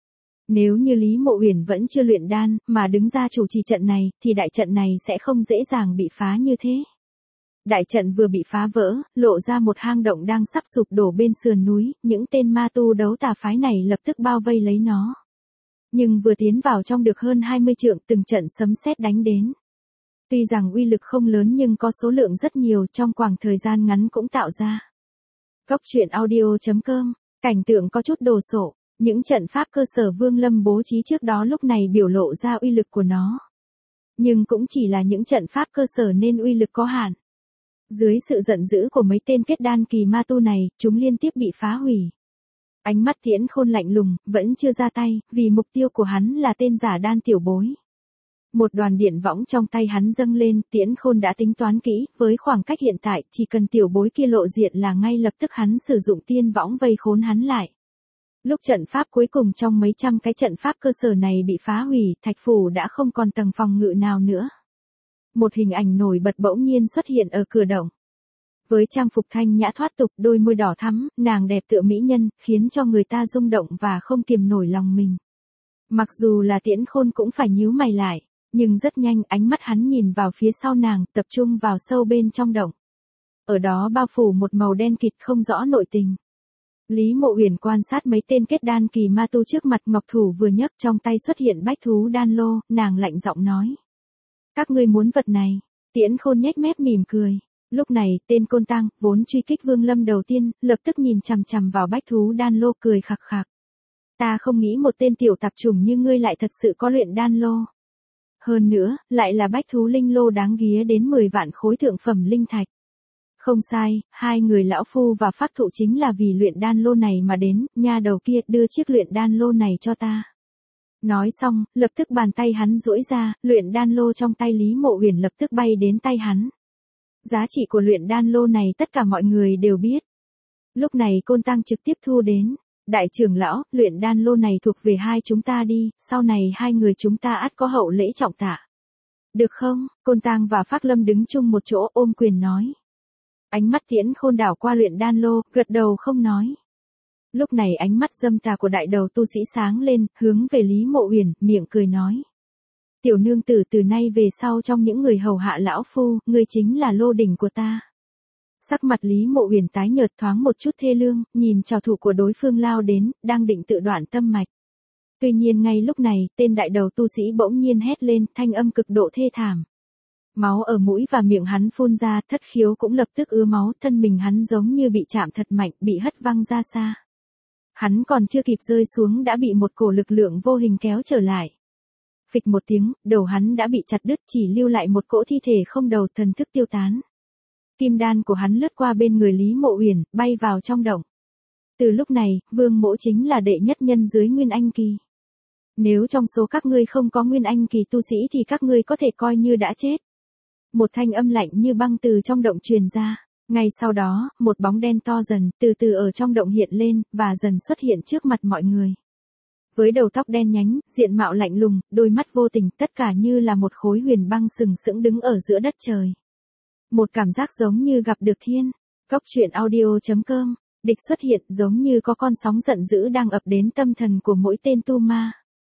Nếu như Lý Mộ Uyển vẫn chưa luyện đan, mà đứng ra chủ trì trận này, thì đại trận này sẽ không dễ dàng bị phá như thế. Đại trận vừa bị phá vỡ, lộ ra một hang động đang sắp sụp đổ bên sườn núi, những tên ma tu đấu tà phái này lập tức bao vây lấy nó. Nhưng vừa tiến vào trong được hơn hai mươi trượng, từng trận sấm sét đánh đến. Tuy rằng uy lực không lớn nhưng có số lượng rất nhiều, trong khoảng thời gian ngắn cũng tạo ra. Góc truyện audio chấm com, cảnh tượng có chút đồ sộ, những trận pháp cơ sở Vương Lâm bố trí trước đó lúc này biểu lộ ra uy lực của nó. Nhưng cũng chỉ là những trận pháp cơ sở nên uy lực có hạn. Dưới sự giận dữ của mấy tên kết đan kỳ ma tu này, chúng liên tiếp bị phá hủy. Ánh mắt Tiễn Khôn lạnh lùng, vẫn chưa ra tay, vì mục tiêu của hắn là tên giả đan tiểu bối. Một đoàn điện võng trong tay hắn dâng lên, Tiễn Khôn đã tính toán kỹ, với khoảng cách hiện tại, chỉ cần tiểu bối kia lộ diện là ngay lập tức hắn sử dụng tiên võng vây khốn hắn lại. Lúc trận pháp cuối cùng trong mấy trăm cái trận pháp cơ sở này bị phá hủy, thạch phủ đã không còn tầng phòng ngự nào nữa. Một hình ảnh nổi bật bỗng nhiên xuất hiện ở cửa động. Với trang phục thanh nhã thoát tục, đôi môi đỏ thắm, nàng đẹp tựa mỹ nhân, khiến cho người ta rung động và không kiềm nổi lòng mình. Mặc dù là Tiễn Khôn cũng phải nhíu mày lại, nhưng rất nhanh ánh mắt hắn nhìn vào phía sau nàng, tập trung vào sâu bên trong động. Ở đó bao phủ một màu đen kịt không rõ nội tình. Lý Mộ Uyển quan sát mấy tên kết đan kỳ ma tu trước mặt, ngọc thủ vừa nhấc, trong tay xuất hiện bách thú đan lô, nàng lạnh giọng nói. Các ngươi muốn vật này? Tiễn Khôn nhếch mép mỉm cười. Lúc này, tên Côn Tăng, vốn truy kích Vương Lâm đầu tiên, lập tức nhìn chằm chằm vào bách thú đan lô cười khặc khặc. Ta không nghĩ một tên tiểu tạp chủng như ngươi lại thật sự có luyện đan lô. Hơn nữa, lại là bách thú linh lô đáng ghía đến mười vạn khối thượng phẩm linh thạch. Không sai, hai người lão phu và phác thụ chính là vì luyện đan lô này mà đến, nha đầu kia đưa chiếc luyện đan lô này cho ta. Nói xong, lập tức bàn tay hắn duỗi ra, luyện đan lô trong tay Lý Mộ Uyển lập tức bay đến tay hắn. Giá trị của luyện đan lô này tất cả mọi người đều biết. Lúc này Côn Tăng trực tiếp thu đến. Đại trưởng lão, luyện đan lô này thuộc về hai chúng ta đi, sau này hai người chúng ta ắt có hậu lễ trọng tạ. Được không? Côn Tăng và Phác Lâm đứng chung một chỗ ôm quyền nói. Ánh mắt Tiễn Khôn đảo qua luyện đan lô, gật đầu không nói. Lúc này ánh mắt dâm tà của đại đầu tu sĩ sáng lên, hướng về Lý Mộ Uyển, miệng cười nói. Tiểu nương tử từ nay về sau trong những người hầu hạ lão phu, ngươi chính là lô đỉnh của ta. Sắc mặt Lý Mộ Uyển tái nhợt thoáng một chút thê lương, nhìn trảo thủ của đối phương lao đến, đang định tự đoạn tâm mạch. Tuy nhiên ngay lúc này, tên đại đầu tu sĩ bỗng nhiên hét lên, thanh âm cực độ thê thảm. Máu ở mũi và miệng hắn phun ra, thất khiếu cũng lập tức ứa máu, thân mình hắn giống như bị chạm thật mạnh, bị hất văng ra xa. Hắn còn chưa kịp rơi xuống đã bị một cổ lực lượng vô hình kéo trở lại. Phịch một tiếng, đầu hắn đã bị chặt đứt, chỉ lưu lại một cỗ thi thể không đầu, thần thức tiêu tán. Kim đan của hắn lướt qua bên người Lý Mộ Uyển, bay vào trong động. Từ lúc này, Vương Mỗ chính là đệ nhất nhân dưới Nguyên Anh kỳ. Nếu trong số các ngươi không có Nguyên Anh kỳ tu sĩ thì các ngươi có thể coi như đã chết. Một thanh âm lạnh như băng từ trong động truyền ra. Ngay sau đó, một bóng đen to dần, từ từ ở trong động hiện lên, và dần xuất hiện trước mặt mọi người. Với đầu tóc đen nhánh, diện mạo lạnh lùng, đôi mắt vô tình, tất cả như là một khối huyền băng sừng sững đứng ở giữa đất trời. Một cảm giác giống như gặp được thiên. Góc truyện audio chấm com, địch xuất hiện giống như có con sóng giận dữ đang ập đến tâm thần của mỗi tên tu ma.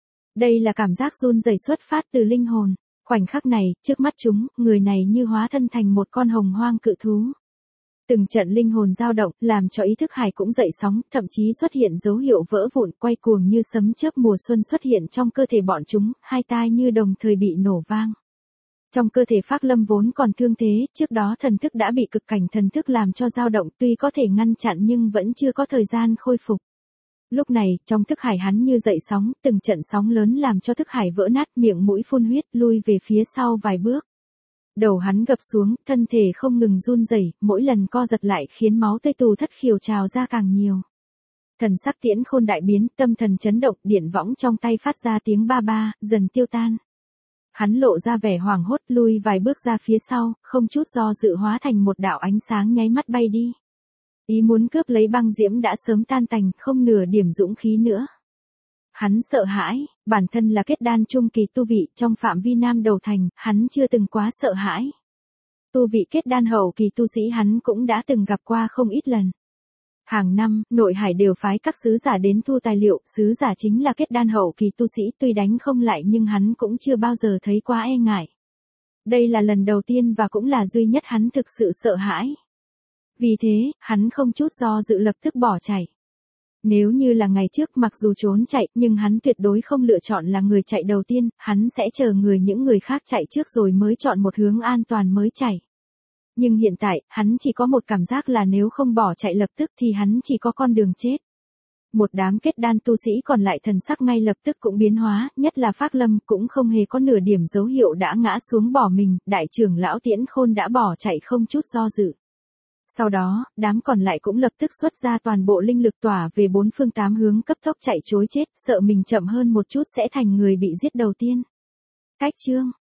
Đây là cảm giác run rẩy xuất phát từ linh hồn. Khoảnh khắc này, trước mắt chúng, người này như hóa thân thành một con hồng hoang cự thú. Từng trận linh hồn dao động, làm cho ý thức hải cũng dậy sóng, thậm chí xuất hiện dấu hiệu vỡ vụn, quay cuồng như sấm chớp mùa xuân xuất hiện trong cơ thể bọn chúng, hai tai như đồng thời bị nổ vang. Trong cơ thể Phác Lâm vốn còn thương thế, trước đó thần thức đã bị cực cảnh thần thức làm cho dao động, tuy có thể ngăn chặn nhưng vẫn chưa có thời gian khôi phục. Lúc này, trong thức hải hắn như dậy sóng, từng trận sóng lớn làm cho thức hải vỡ nát, miệng mũi phun huyết, lui về phía sau vài bước. Đầu hắn gập xuống, thân thể không ngừng run rẩy, mỗi lần co giật lại khiến máu tươi tù thất khiều trào ra càng nhiều. Thần sắc Tiễn Khôn đại biến, tâm thần chấn động, điện võng trong tay phát ra tiếng ba ba, dần tiêu tan. Hắn lộ ra vẻ hoảng hốt, lui vài bước ra phía sau, không chút do dự hóa thành một đạo ánh sáng nháy mắt bay đi. Ý muốn cướp lấy băng diễm đã sớm tan tành, không nửa điểm dũng khí nữa. Hắn sợ hãi, bản thân là kết đan trung kỳ tu vị trong phạm vi Nam Đầu Thành, hắn chưa từng quá sợ hãi. Tu vị kết đan hậu kỳ tu sĩ hắn cũng đã từng gặp qua không ít lần. Hàng năm, nội hải đều phái các sứ giả đến thu tài liệu, sứ giả chính là kết đan hậu kỳ tu sĩ tuy đánh không lại nhưng hắn cũng chưa bao giờ thấy quá e ngại. Đây là lần đầu tiên và cũng là duy nhất hắn thực sự sợ hãi. Vì thế, hắn không chút do dự lập tức bỏ chạy. Nếu như là ngày trước mặc dù trốn chạy nhưng hắn tuyệt đối không lựa chọn là người chạy đầu tiên, hắn sẽ chờ người những người khác chạy trước rồi mới chọn một hướng an toàn mới chạy. Nhưng hiện tại, hắn chỉ có một cảm giác là nếu không bỏ chạy lập tức thì hắn chỉ có con đường chết. Một đám kết đan tu sĩ còn lại thần sắc ngay lập tức cũng biến hóa, nhất là Phác Lâm cũng không hề có nửa điểm dấu hiệu đã ngã xuống bỏ mình, đại trưởng lão Tiễn Khôn đã bỏ chạy không chút do dự. Sau đó, đám còn lại cũng lập tức xuất ra toàn bộ linh lực tỏa về bốn phương tám hướng cấp tốc chạy trối chết, sợ mình chậm hơn một chút sẽ thành người bị giết đầu tiên. Cách chương